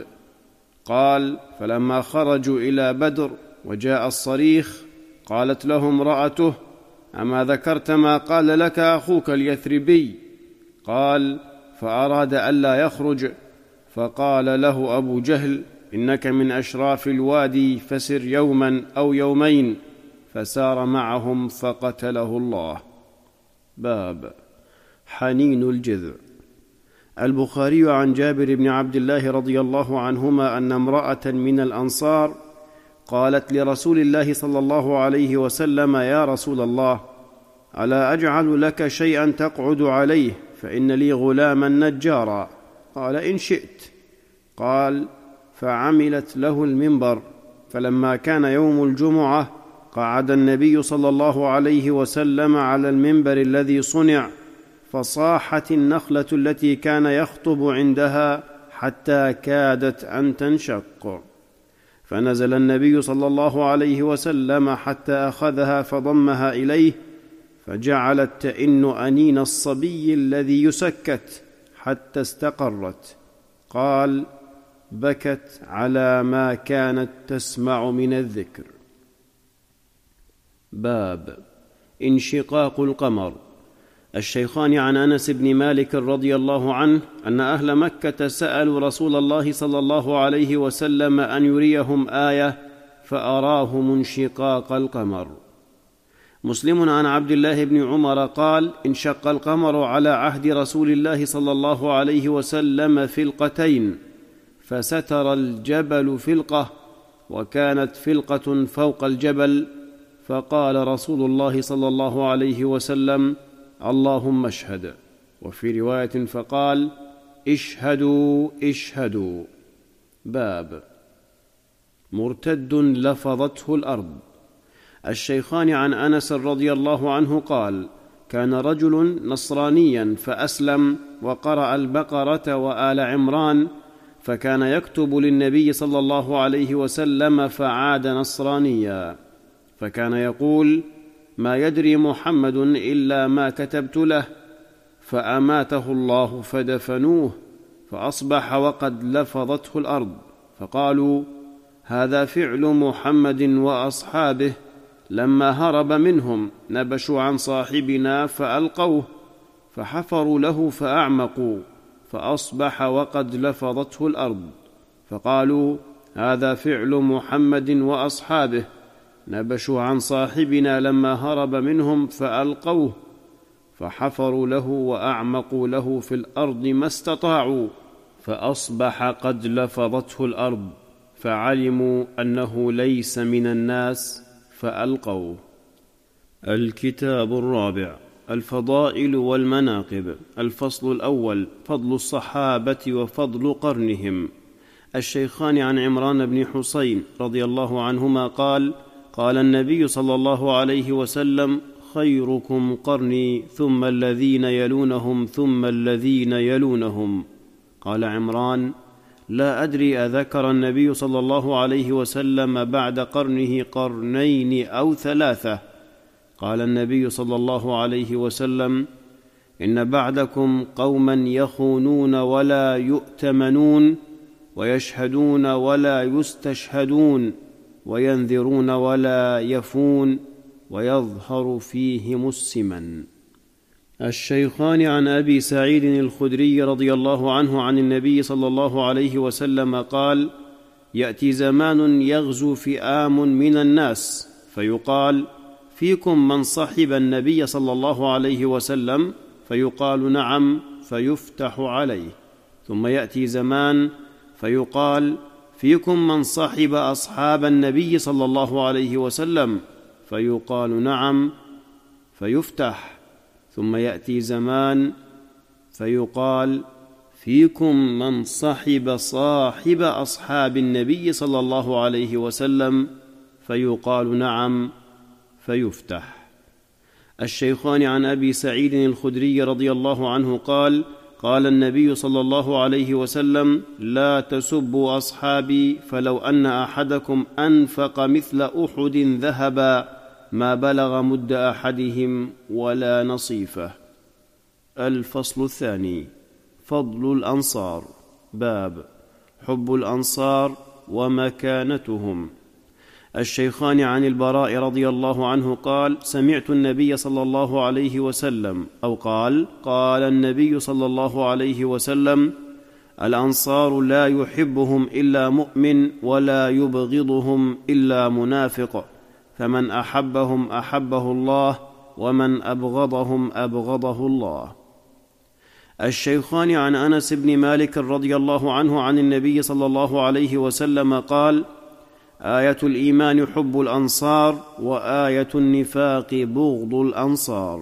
[SPEAKER 2] قال: فلما خرجوا إلى بدر وجاء الصريخ قالت له امرأته: أما ذكرت ما قال لك أخوك اليثربي؟ قال: فأراد ألا يخرج، فقال له أبو جهل: إنك من أشراف الوادي، فسر يوما أو يومين. فسار معهم فقتله الله. باب حنين الجذع. البخاري عن جابر بن عبد الله رضي الله عنهما أن امرأة من الأنصار قالت لرسول الله صلى الله عليه وسلم: يا رسول الله، ألا أجعل لك شيئا تقعد عليه؟ فإن لي غلاما نجارا. قال: إن شئت. قال: فعملت له المنبر، فلما كان يوم الجمعة قعد النبي صلى الله عليه وسلم على المنبر الذي صنع، فصاحت النخلة التي كان يخطب عندها حتى كادت أن تنشق، فنزل النبي صلى الله عليه وسلم حتى أخذها فضمها إليه، فجعلت تئن أنين الصبي الذي يسكت حتى استقرت. قال: بكت على ما كانت تسمع من الذكر. باب انشقاق القمر. الشيخان عن أنس بن مالك رضي الله عنه أن أهل مكة سألوا رسول الله صلى الله عليه وسلم أن يريهم آية، فأراهم انشقاق القمر. مسلم عن عبد الله بن عمر قال: انشق القمر على عهد رسول الله صلى الله عليه وسلم فلقتين، فستر الجبل فلقة، وكانت فلقة فوق الجبل، فقال رسول الله صلى الله عليه وسلم: اللهم اشهد. وفي رواية فقال: اشهدوا اشهدوا. باب مرتد لفظته الأرض. الشيخان عن أنس رضي الله عنه قال: كان رجل نصرانيا فأسلم وقرأ البقرة وآل عمران، فكان يكتب للنبي صلى الله عليه وسلم فعاد نصرانيا، فكان يقول: ما يدري محمد إلا ما كتبت له، فأماته الله فدفنوه، فأصبح وقد لفظته الأرض، فقالوا: هذا فعل محمد وأصحابه، لما هرب منهم نبشوا عن صاحبنا فألقوه، فحفروا له فأعمقوا، فأصبح وقد لفظته الأرض، فقالوا: هذا فعل محمد وأصحابه، نبشوا عن صاحبنا لما هرب منهم فألقوه، فحفروا له وأعمقوا له في الأرض ما استطاعوا، فأصبح قد لفظته الأرض، فعلموا أنه ليس من الناس فألقوه.
[SPEAKER 1] الكتاب الرابع: الفضائل والمناقب. الفصل الأول: فضل الصحابة وفضل قرنهم. الشيخان عن عمران بن حسين رضي الله عنهما قال: قال النبي صلى الله عليه وسلم: خيركم قرني، ثم الذين يلونهم، ثم الذين يلونهم. قال عمران: لا أدري أذكر النبي صلى الله عليه وسلم بعد قرنه قرنين أو ثلاثة. قال النبي صلى الله عليه وسلم: إن بعدكم قوما يخونون ولا يؤتمنون، ويشهدون ولا يستشهدون، وينذرون ولا يفون، ويظهر فيهم السمن.
[SPEAKER 2] الشيخان عن أبي سعيد الخدري رضي الله عنه عن النبي صلى الله عليه وسلم قال: يأتي زمان يغزو فئام من الناس، فيقال: فيكم من صحب النبي صلى الله عليه وسلم؟ فيقال: نعم، فيفتح عليه. ثم يأتي زمان فيقال: فيكم من صحب أصحاب النبي صلى الله عليه وسلم؟ فيقال: نعم، فيفتح. ثم يأتي زمان فيقال: فيكم من صحب صاحب أصحاب النبي صلى الله عليه وسلم؟ فيقال: نعم، فيفتح. الشيخان عن أبي سعيد الخدري رضي الله عنه قال: قال النبي صلى الله عليه وسلم: لا تسبوا أصحابي، فلو أن أحدكم أنفق مثل أحد ذهبا ما بلغ مد أحدهم ولا نصيفه.
[SPEAKER 1] الفصل الثاني: فضل الأنصار. باب حب الأنصار ومكانتهم. الشيخان عن البراء رضي الله عنه قال: سمعت النبي صلى الله عليه وسلم، أو قال: قال النبي صلى الله عليه وسلم: الأنصار لا يحبهم إلا مؤمن، ولا يبغضهم إلا منافق، فمن أحبهم أحبه الله، ومن أبغضهم أبغضه الله.
[SPEAKER 2] الشيخان عن أنس بن مالك رضي الله عنه عن النبي صلى الله عليه وسلم قال: آية الإيمان حب الأنصار، وآية النفاق بغض الأنصار.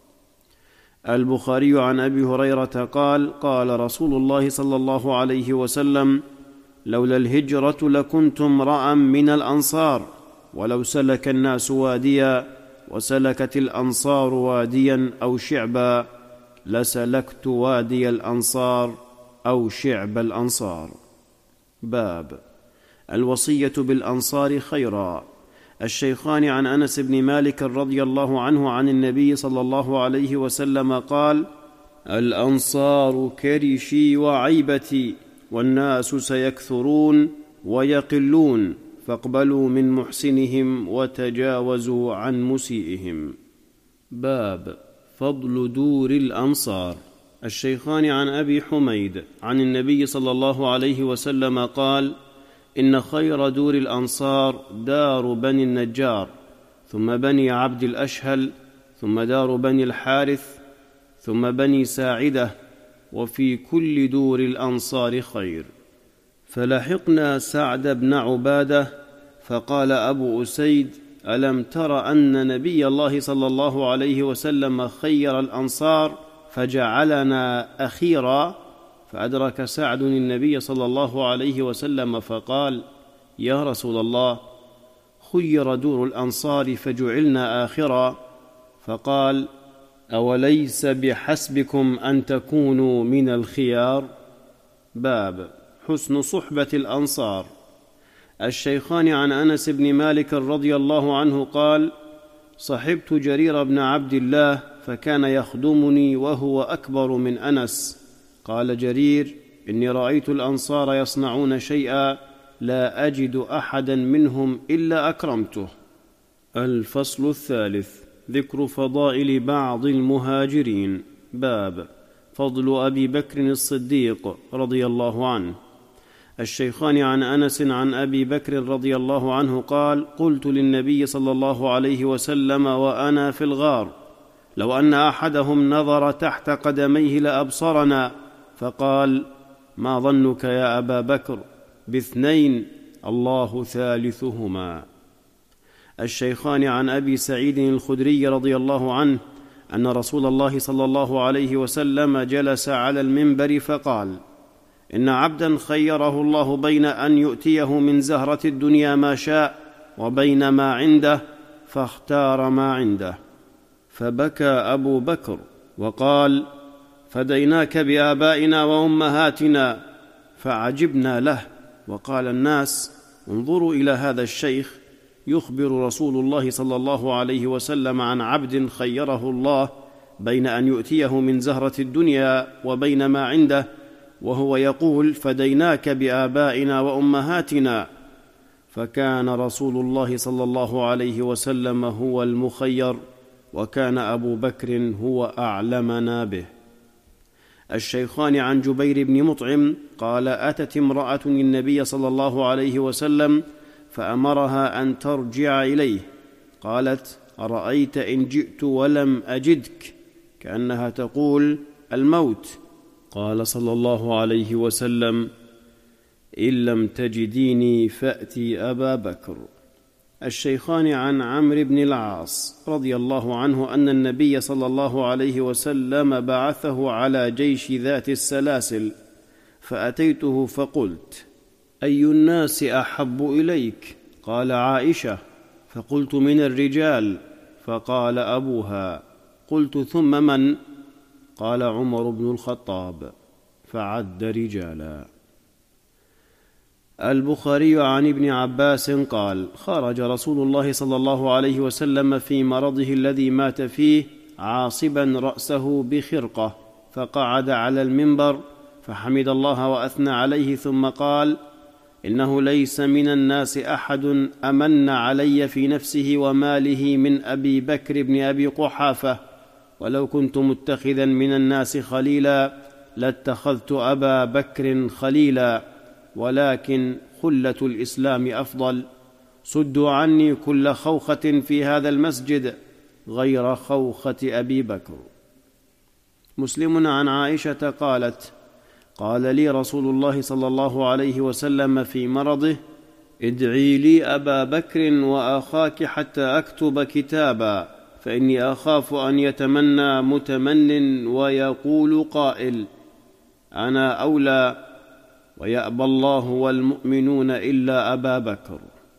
[SPEAKER 2] البخاري عن أبي هريرة قال: قال رسول الله صلى الله عليه وسلم: لولا الهجرة لكنت امرأ من الأنصار، ولو سلك الناس واديا وسلكت الأنصار واديا أو شعبا لسلكت وادي الأنصار أو شعب الأنصار.
[SPEAKER 1] باب الوصية بالأنصار خيرا. الشيخان عن أنس بن مالك رضي الله عنه عن النبي صلى الله عليه وسلم قال:
[SPEAKER 2] الأنصار كرشي وعيبتي، والناس سيكثرون ويقلون، فاقبلوا من محسنهم وتجاوزوا عن مسيئهم.
[SPEAKER 1] باب فضل دور الأنصار.
[SPEAKER 2] الشيخان عن أبي حميد عن النبي صلى الله عليه وسلم قال: إن خير دور الأنصار دار بني النجار، ثم بني عبد الأشهل، ثم دار بني الحارث، ثم بني ساعدة، وفي كل دور الأنصار خير. فلحقنا سعد بن عبادة، فقال أبو أسيد: ألم تر أن نبي الله صلى الله عليه وسلم خير الأنصار فجعلنا أخيرا؟ فأدرك سعد النبي صلى الله عليه وسلم فقال: يا رسول الله، خير دور الأنصار فجعلنا آخرا. فقال: أوليس بحسبكم أن تكونوا من الخيار؟ باب حسن صحبة الأنصار. الشيخان عن أنس بن مالك رضي الله عنه قال: صحبت جرير بن عبد الله فكان يخدمني وهو أكبر من أنس. قال جرير: إني رأيت الأنصار يصنعون شيئا لا أجد أحدا منهم إلا أكرمته. الفصل الثالث: ذكر فضائل بعض المهاجرين. باب فضل أبي بكر الصديق رضي الله عنه. الشيخان عن أنس عن أبي بكر رضي الله عنه قال: قلت للنبي صلى الله عليه وسلم وأنا في الغار: لو أن أحدهم نظر تحت قدميه لأبصرنا. فقال: ما ظنك يا أبا بكر باثنين الله ثالثهما. الشيخان عن أبي سعيد الخدري رضي الله عنه أن رسول الله صلى الله عليه وسلم جلس على المنبر فقال: إن عبدا خيره الله بين أن يؤتيه من زهرة الدنيا ما شاء وبين ما عنده فاختار ما عنده. فبكى أبو بكر وقال: فديناك بآبائنا وأمهاتنا. فعجبنا له. وقال الناس: انظروا إلى هذا الشيخ يخبر رسول الله صلى الله عليه وسلم عن عبد خيره الله بين أن يؤتيه من زهرة الدنيا وبين ما عنده، وهو يقول: فديناك بآبائنا وأمهاتنا. فكان رسول الله صلى الله عليه وسلم هو المخير، وكان أبو بكر هو أعلمنا به. الشيخان عن جبير بن مطعم قال: أتت امرأة النبي صلى الله عليه وسلم فأمرها أن ترجع إليه. قالت: أرأيت إن جئت ولم أجدك؟ كأنها تقول: الموت. قال صلى الله عليه وسلم: إن لم تجديني فأتي أبا بكر. الشيخان عن عمرو بن العاص رضي الله عنه أن النبي صلى الله عليه وسلم بعثه على جيش ذات السلاسل، فأتيته فقلت: أي الناس أحب إليك؟ قال: عائشة. فقلت: من الرجال؟ فقال: أبوها. قلت: ثم من؟ قال: عمر بن الخطاب. فعد رجالا. البخاري عن ابن عباس قال: خرج رسول الله صلى الله عليه وسلم في مرضه الذي مات فيه عاصبا رأسه بخرقة، فقعد على المنبر فحمد الله وأثنى عليه، ثم قال: إنه ليس من الناس أحد أمن علي في نفسه وماله من أبي بكر بن أبي قحافة، ولو كنت متخذا من الناس خليلا لاتخذت أبا بكر خليلا، ولكن خلة الإسلام أفضل. سدوا عني كل خوخة في هذا المسجد غير خوخة أبي بكر. مسلم عن عائشة قالت: قال لي رسول الله صلى الله عليه وسلم في مرضه: ادعي لي أبا بكر وأخاك حتى أكتب كتابا، فإني أخاف أن يتمنى متمن ويقول قائل: أنا أولى، ويأبى الله والمؤمنون إلا أبا بكر.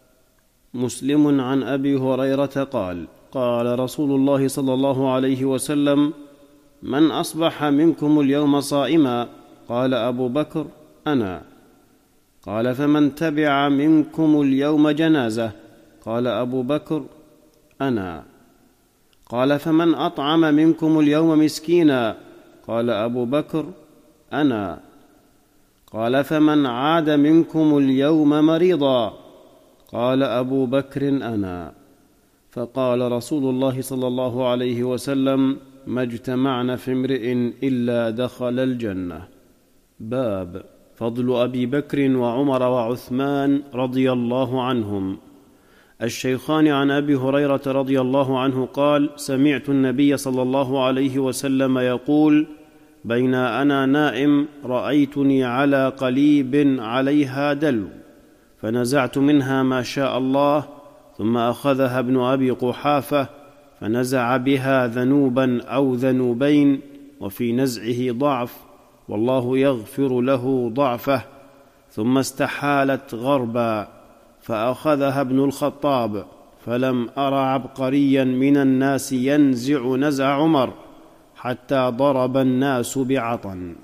[SPEAKER 2] مسلم عن أبي هريرة قال: قال رسول الله صلى الله عليه وسلم: من أصبح منكم اليوم صائما؟ قال أبو بكر: أنا. قال: فمن تبع منكم اليوم جنازة؟ قال أبو بكر: أنا. قال: فمن أطعم منكم اليوم مسكينا؟ قال أبو بكر: أنا. قال: فمن عاد منكم اليوم مريضا؟ قال أبو بكر: أنا. فقال رسول الله صلى الله عليه وسلم: ما اجتمعن في امرئ إلا دخل الجنة. باب فضل أبي بكر وعمر وعثمان رضي الله عنهم. الشيخان عن أبي هريرة رضي الله عنه قال: سمعت النبي صلى الله عليه وسلم يقول: بين أنا نائم رأيتني على قليب عليها دلو، فنزعت منها ما شاء الله، ثم أخذها ابن أبي قحافة فنزع بها ذنوبا أو ذنوبين، وفي نزعه ضعف، والله يغفر له ضعفه، ثم استحالت غربا فأخذها ابن الخطاب، فلم أر عبقريا من الناس ينزع نزع عمر، حتى ضرب الناس بعطن.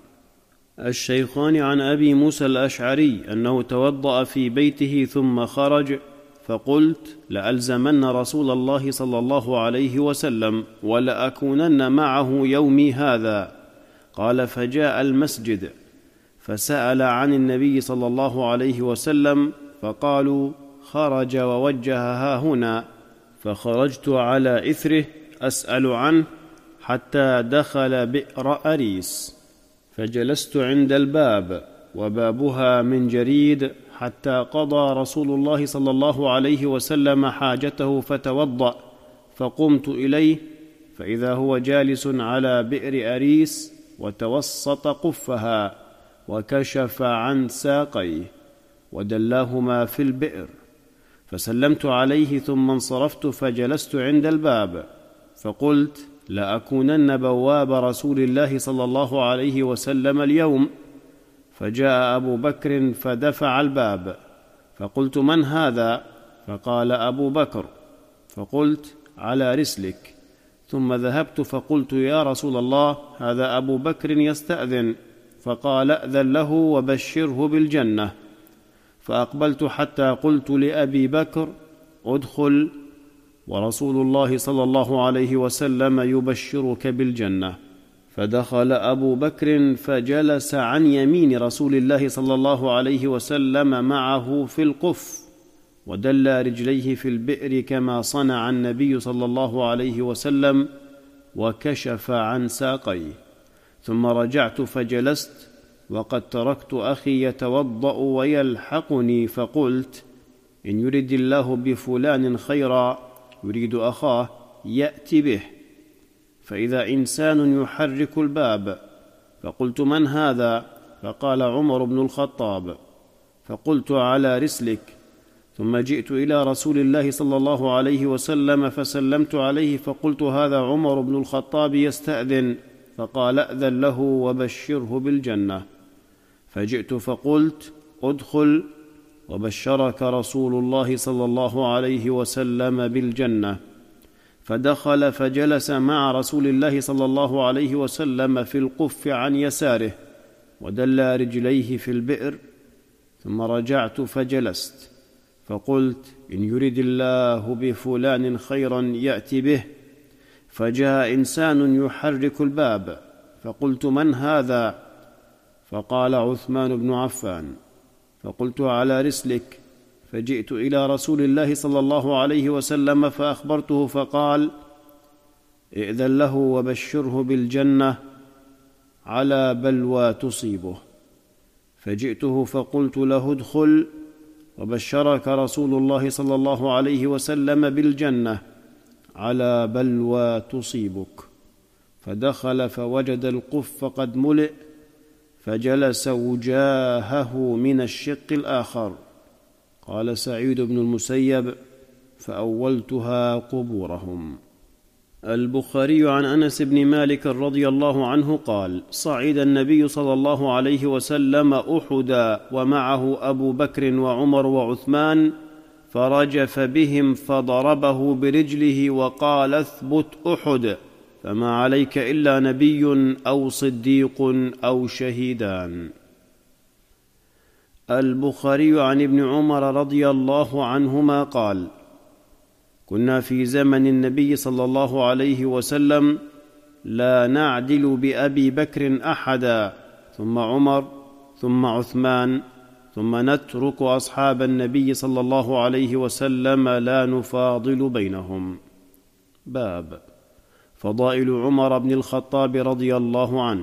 [SPEAKER 2] الشيخان عن أبي موسى الأشعري أنه توضأ في بيته ثم خرج، فقلت لألزمن رسول الله صلى الله عليه وسلم ولأكونن معه يومي هذا. قال: فجاء المسجد فسأل عن النبي صلى الله عليه وسلم، فقالوا: خرج ووجه ها هنا. فخرجت على إثره أسأل عنه حتى دخل بئر أريس، فجلست عند الباب وبابها من جريد حتى قضى رسول الله صلى الله عليه وسلم حاجته فتوضأ، فقمت إليه فإذا هو جالس على بئر أريس وتوسط قفها وكشف عن ساقيه ودلاهما في البئر، فسلمت عليه ثم انصرفت فجلست عند الباب، فقلت: لأكونن بواب رسول الله صلى الله عليه وسلم اليوم. فجاء أبو بكر فدفع الباب، فقلت: من هذا؟ فقال: أبو بكر. فقلت: على رسلك. ثم ذهبت فقلت: يا رسول الله، هذا أبو بكر يستأذن. فقال: أذن له وبشره بالجنة. فأقبلت حتى قلت لأبي بكر: ادخل ورسول الله صلى الله عليه وسلم يبشرك بالجنة. فدخل أبو بكر فجلس عن يمين رسول الله صلى الله عليه وسلم معه في القف، ودل رجليه في البئر كما صنع النبي صلى الله عليه وسلم، وكشف عن ساقيه. ثم رجعت فجلست وقد تركت أخي يتوضأ ويلحقني، فقلت: إن يرد الله بفلان خيرا، يريد أخاه، يأتي به. فإذا إنسان يحرك الباب، فقلت: من هذا؟ فقال: عمر بن الخطاب. فقلت: على رسلك. ثم جئت إلى رسول الله صلى الله عليه وسلم فسلمت عليه، فقلت: هذا عمر بن الخطاب يستأذن. فقال: أذن له وبشره بالجنة. فجئت فقلت: ادخل وبشرك رسول الله صلى الله عليه وسلم بالجنة. فدخل فجلس مع رسول الله صلى الله عليه وسلم في القف عن يساره، ودل رجليه في البئر. ثم رجعت فجلست، فقلت: إن يرد الله بفلان خيرا يأتي به. فجاء إنسان يحرك الباب، فقلت: من هذا؟ فقال: عثمان بن عفان. فقلت: على رسلك. فجئت إلى رسول الله صلى الله عليه وسلم فأخبرته، فقال: ائذن له وبشره بالجنة على بلوى تصيبه. فجئته فقلت له: ادخل وبشرك رسول الله صلى الله عليه وسلم بالجنة على بلوى تصيبك. فدخل فوجد القف قد ملئ، فجلس وجاهه من الشق الآخر. قال سعيد بن المسيب: فأولتها قبورهم. البخاري عن أنس بن مالك رضي الله عنه قال: صعد النبي صلى الله عليه وسلم أحدا ومعه أبو بكر وعمر وعثمان، فرجف بهم فضربه برجله وقال: اثبت أحد، فما عليك إلا نبي أو صديق أو شهيدان. البخاري عن ابن عمر رضي الله عنهما قال: كنا في زمن النبي صلى الله عليه وسلم لا نعدل بأبي بكر أحدا، ثم عمر، ثم عثمان، ثم نترك أصحاب النبي صلى الله عليه وسلم لا نفاضل بينهم. باب فضائل عمر بن الخطاب رضي الله عنه.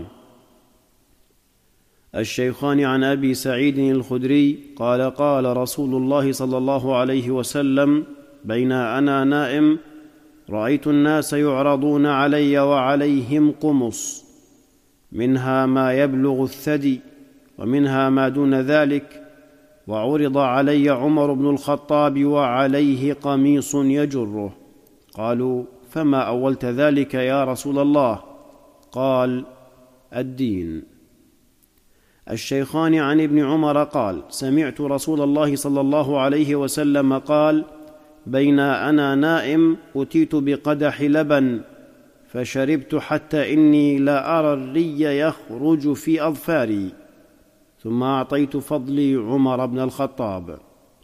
[SPEAKER 2] الشيخان عن أبي سعيد الخدري قال: قال رسول الله صلى الله عليه وسلم: بين أنا نائم رأيت الناس يعرضون علي وعليهم قمص، منها ما يبلغ الثدي ومنها ما دون ذلك، وعرض علي عمر بن الخطاب وعليه قميص يجره. قالوا: فما أولت ذلك يا رسول الله؟ قال: الدين. الشيخان عن ابن عمر قال: سمعت رسول الله صلى الله عليه وسلم قال: بين أنا نائم أتيت بقدح لبن، فشربت حتى إني لا أرى الري يخرج في أظفاري، ثم أعطيت فضلي عمر بن الخطاب.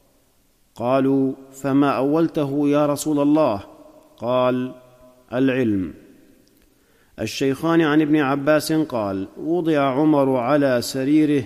[SPEAKER 2] قالوا: فما أولته يا رسول الله؟ قال: العلم. الشيخان عن ابن عباس قال: وضع عمر على سريره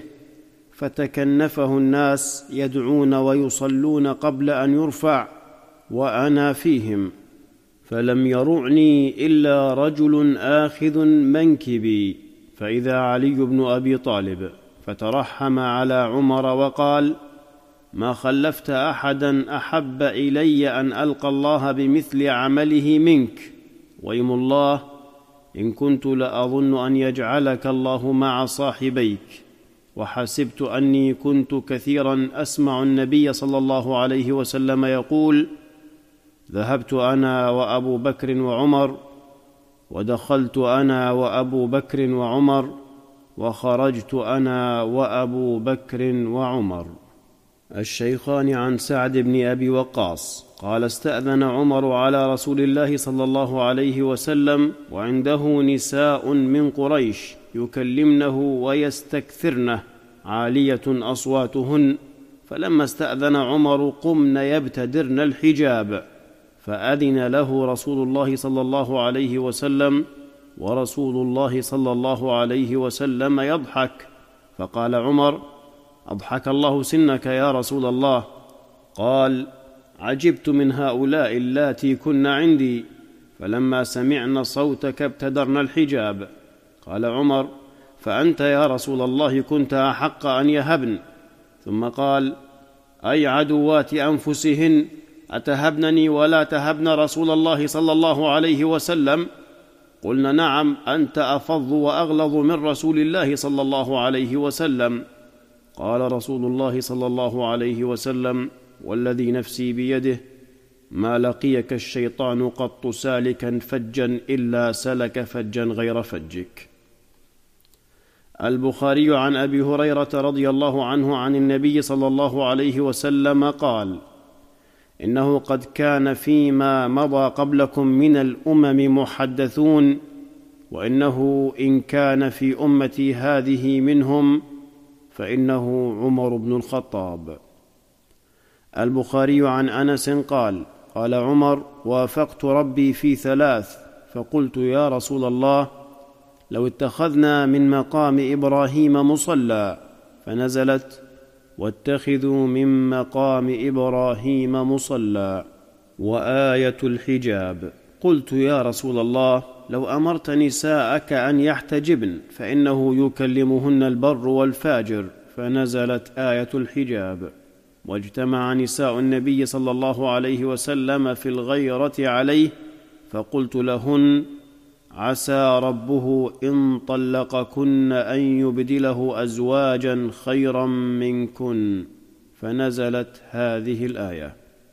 [SPEAKER 2] فتكنفه الناس يدعون ويصلون قبل أن يرفع وأنا فيهم، فلم يرعني إلا رجل آخذ منكبي، فإذا علي بن أبي طالب، فترحم على عمر وقال: ما خلفت أحدا أحب إلي أن ألقى الله بمثل عمله منك، ويم الله إن كنت لأظن أن يجعلك الله مع صاحبيك، وحسبت أني كنت كثيرا أسمع النبي صلى الله عليه وسلم يقول: ذهبت أنا وأبو بكر وعمر، ودخلت أنا وأبو بكر وعمر، وخرجت أنا وأبو بكر وعمر. الشيخان عن سعد بن أبي وقاص قال: استأذن عمر على رسول الله صلى الله عليه وسلم وعنده نساء من قريش يكلمنه ويستكثرنه عالية أصواتهن، فلما استأذن عمر قمن يبتدرن الحجاب، فأذن له رسول الله صلى الله عليه وسلم، ورسول الله صلى الله عليه وسلم يضحك، فقال عمر: أضحك الله سنك يا رسول الله. قال: عجبت من هؤلاء اللاتي كن عندي، فلما سمعن صوتك ابتدرن الحجاب. قال عمر: فأنت يا رسول الله كنت أحق أن يهبن. ثم قال: أي عدوات أنفسهن، أتهبنني ولا تهبن رسول الله صلى الله عليه وسلم؟ قلنا: نعم، أنت أفظ وأغلظ من رسول الله صلى الله عليه وسلم. قال رسول الله صلى الله عليه وسلم: والذي نفسي بيده، ما لقيك الشيطان قط سالكا فجا إلا سلك فجا غير فجك. البخاري عن أبي هريرة رضي الله عنه عن النبي صلى الله عليه وسلم قال: إنه قد كان فيما مضى قبلكم من الأمم محدثون، وإنه إن كان في أمتي هذه منهم فإنه عمر بن الخطاب. البخاري عن أنس قال: قال عمر: وافقت ربي في ثلاث، فقلت: يا رسول الله، لو اتخذنا من مقام إبراهيم مصلى، فنزلت: واتخذوا من مقام إبراهيم مصلى، وآية الحجاب. قلت: يا رسول الله، لو أمرت نساءك أن يحتجبن، فإنه يكلمهن البر والفاجر، فنزلت آية الحجاب. واجتمع نساء النبي صلى الله عليه وسلم في الغيرة عليه، فقلت لهن: عسى ربه إن طلقكن أن يبدله أزواجا خيرا منكن، فنزلت هذه الآية.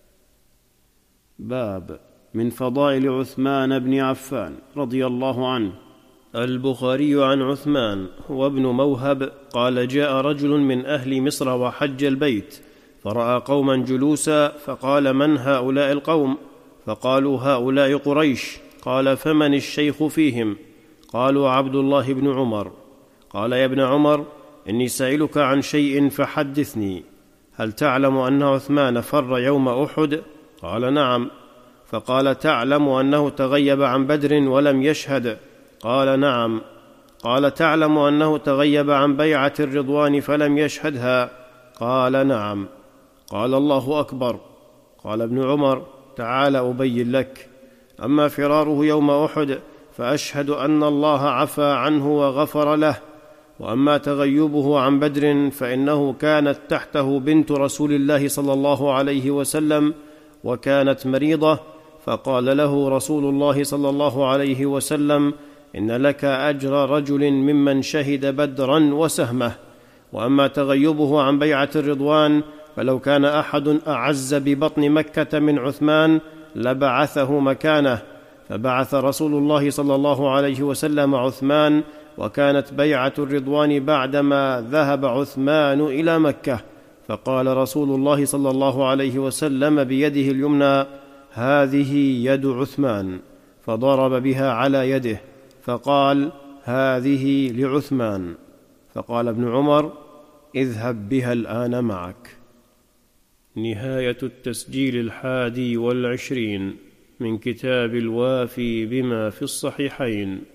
[SPEAKER 2] باب من فضائل عثمان بن عفان رضي الله عنه.
[SPEAKER 1] البخاري عن عثمان هو ابن موهب قال: جاء رجل من أهل مصر وحج البيت، فرأى قوما جلوسا، فقال: من هؤلاء القوم؟ فقالوا: هؤلاء قريش. قال: فمن الشيخ فيهم؟ قالوا: عبد الله بن عمر. قال: يا ابن عمر، إني سائلك عن شيء فحدثني. هل تعلم أن عثمان فر يوم أحد؟ قال: نعم. فقال: تعلم أنه تغيب عن بدر ولم يشهد؟ قال: نعم. قال: تعلم أنه تغيب عن بيعة الرضوان فلم يشهدها؟ قال: نعم. قال: الله أكبر. قال ابن عمر: تعال أبين لك. أما فراره يوم أحد فأشهد أن الله عفى عنه وغفر له، وأما تغيبه عن بدر فإنه كانت تحته بنت رسول الله صلى الله عليه وسلم، وكانت مريضة، فقال له رسول الله صلى الله عليه وسلم: إن لك أجر رجل ممن شهد بدرا وسهمه. وأما تغيبه عن بيعة الرضوان فلو كان أحد أعز ببطن مكة من عثمان لبعثه مكانه، فبعث رسول الله صلى الله عليه وسلم عثمان، وكانت بيعة الرضوان بعدما ذهب عثمان إلى مكة. فقال رسول الله صلى الله عليه وسلم بيده اليمنى: هذه يد عثمان. فضرب بها على يده فقال: هذه لعثمان. فقال ابن عمر: اذهب بها الآن معك. نهاية التسجيل الحادي والعشرين من كتاب الوافي بما في الصحيحين.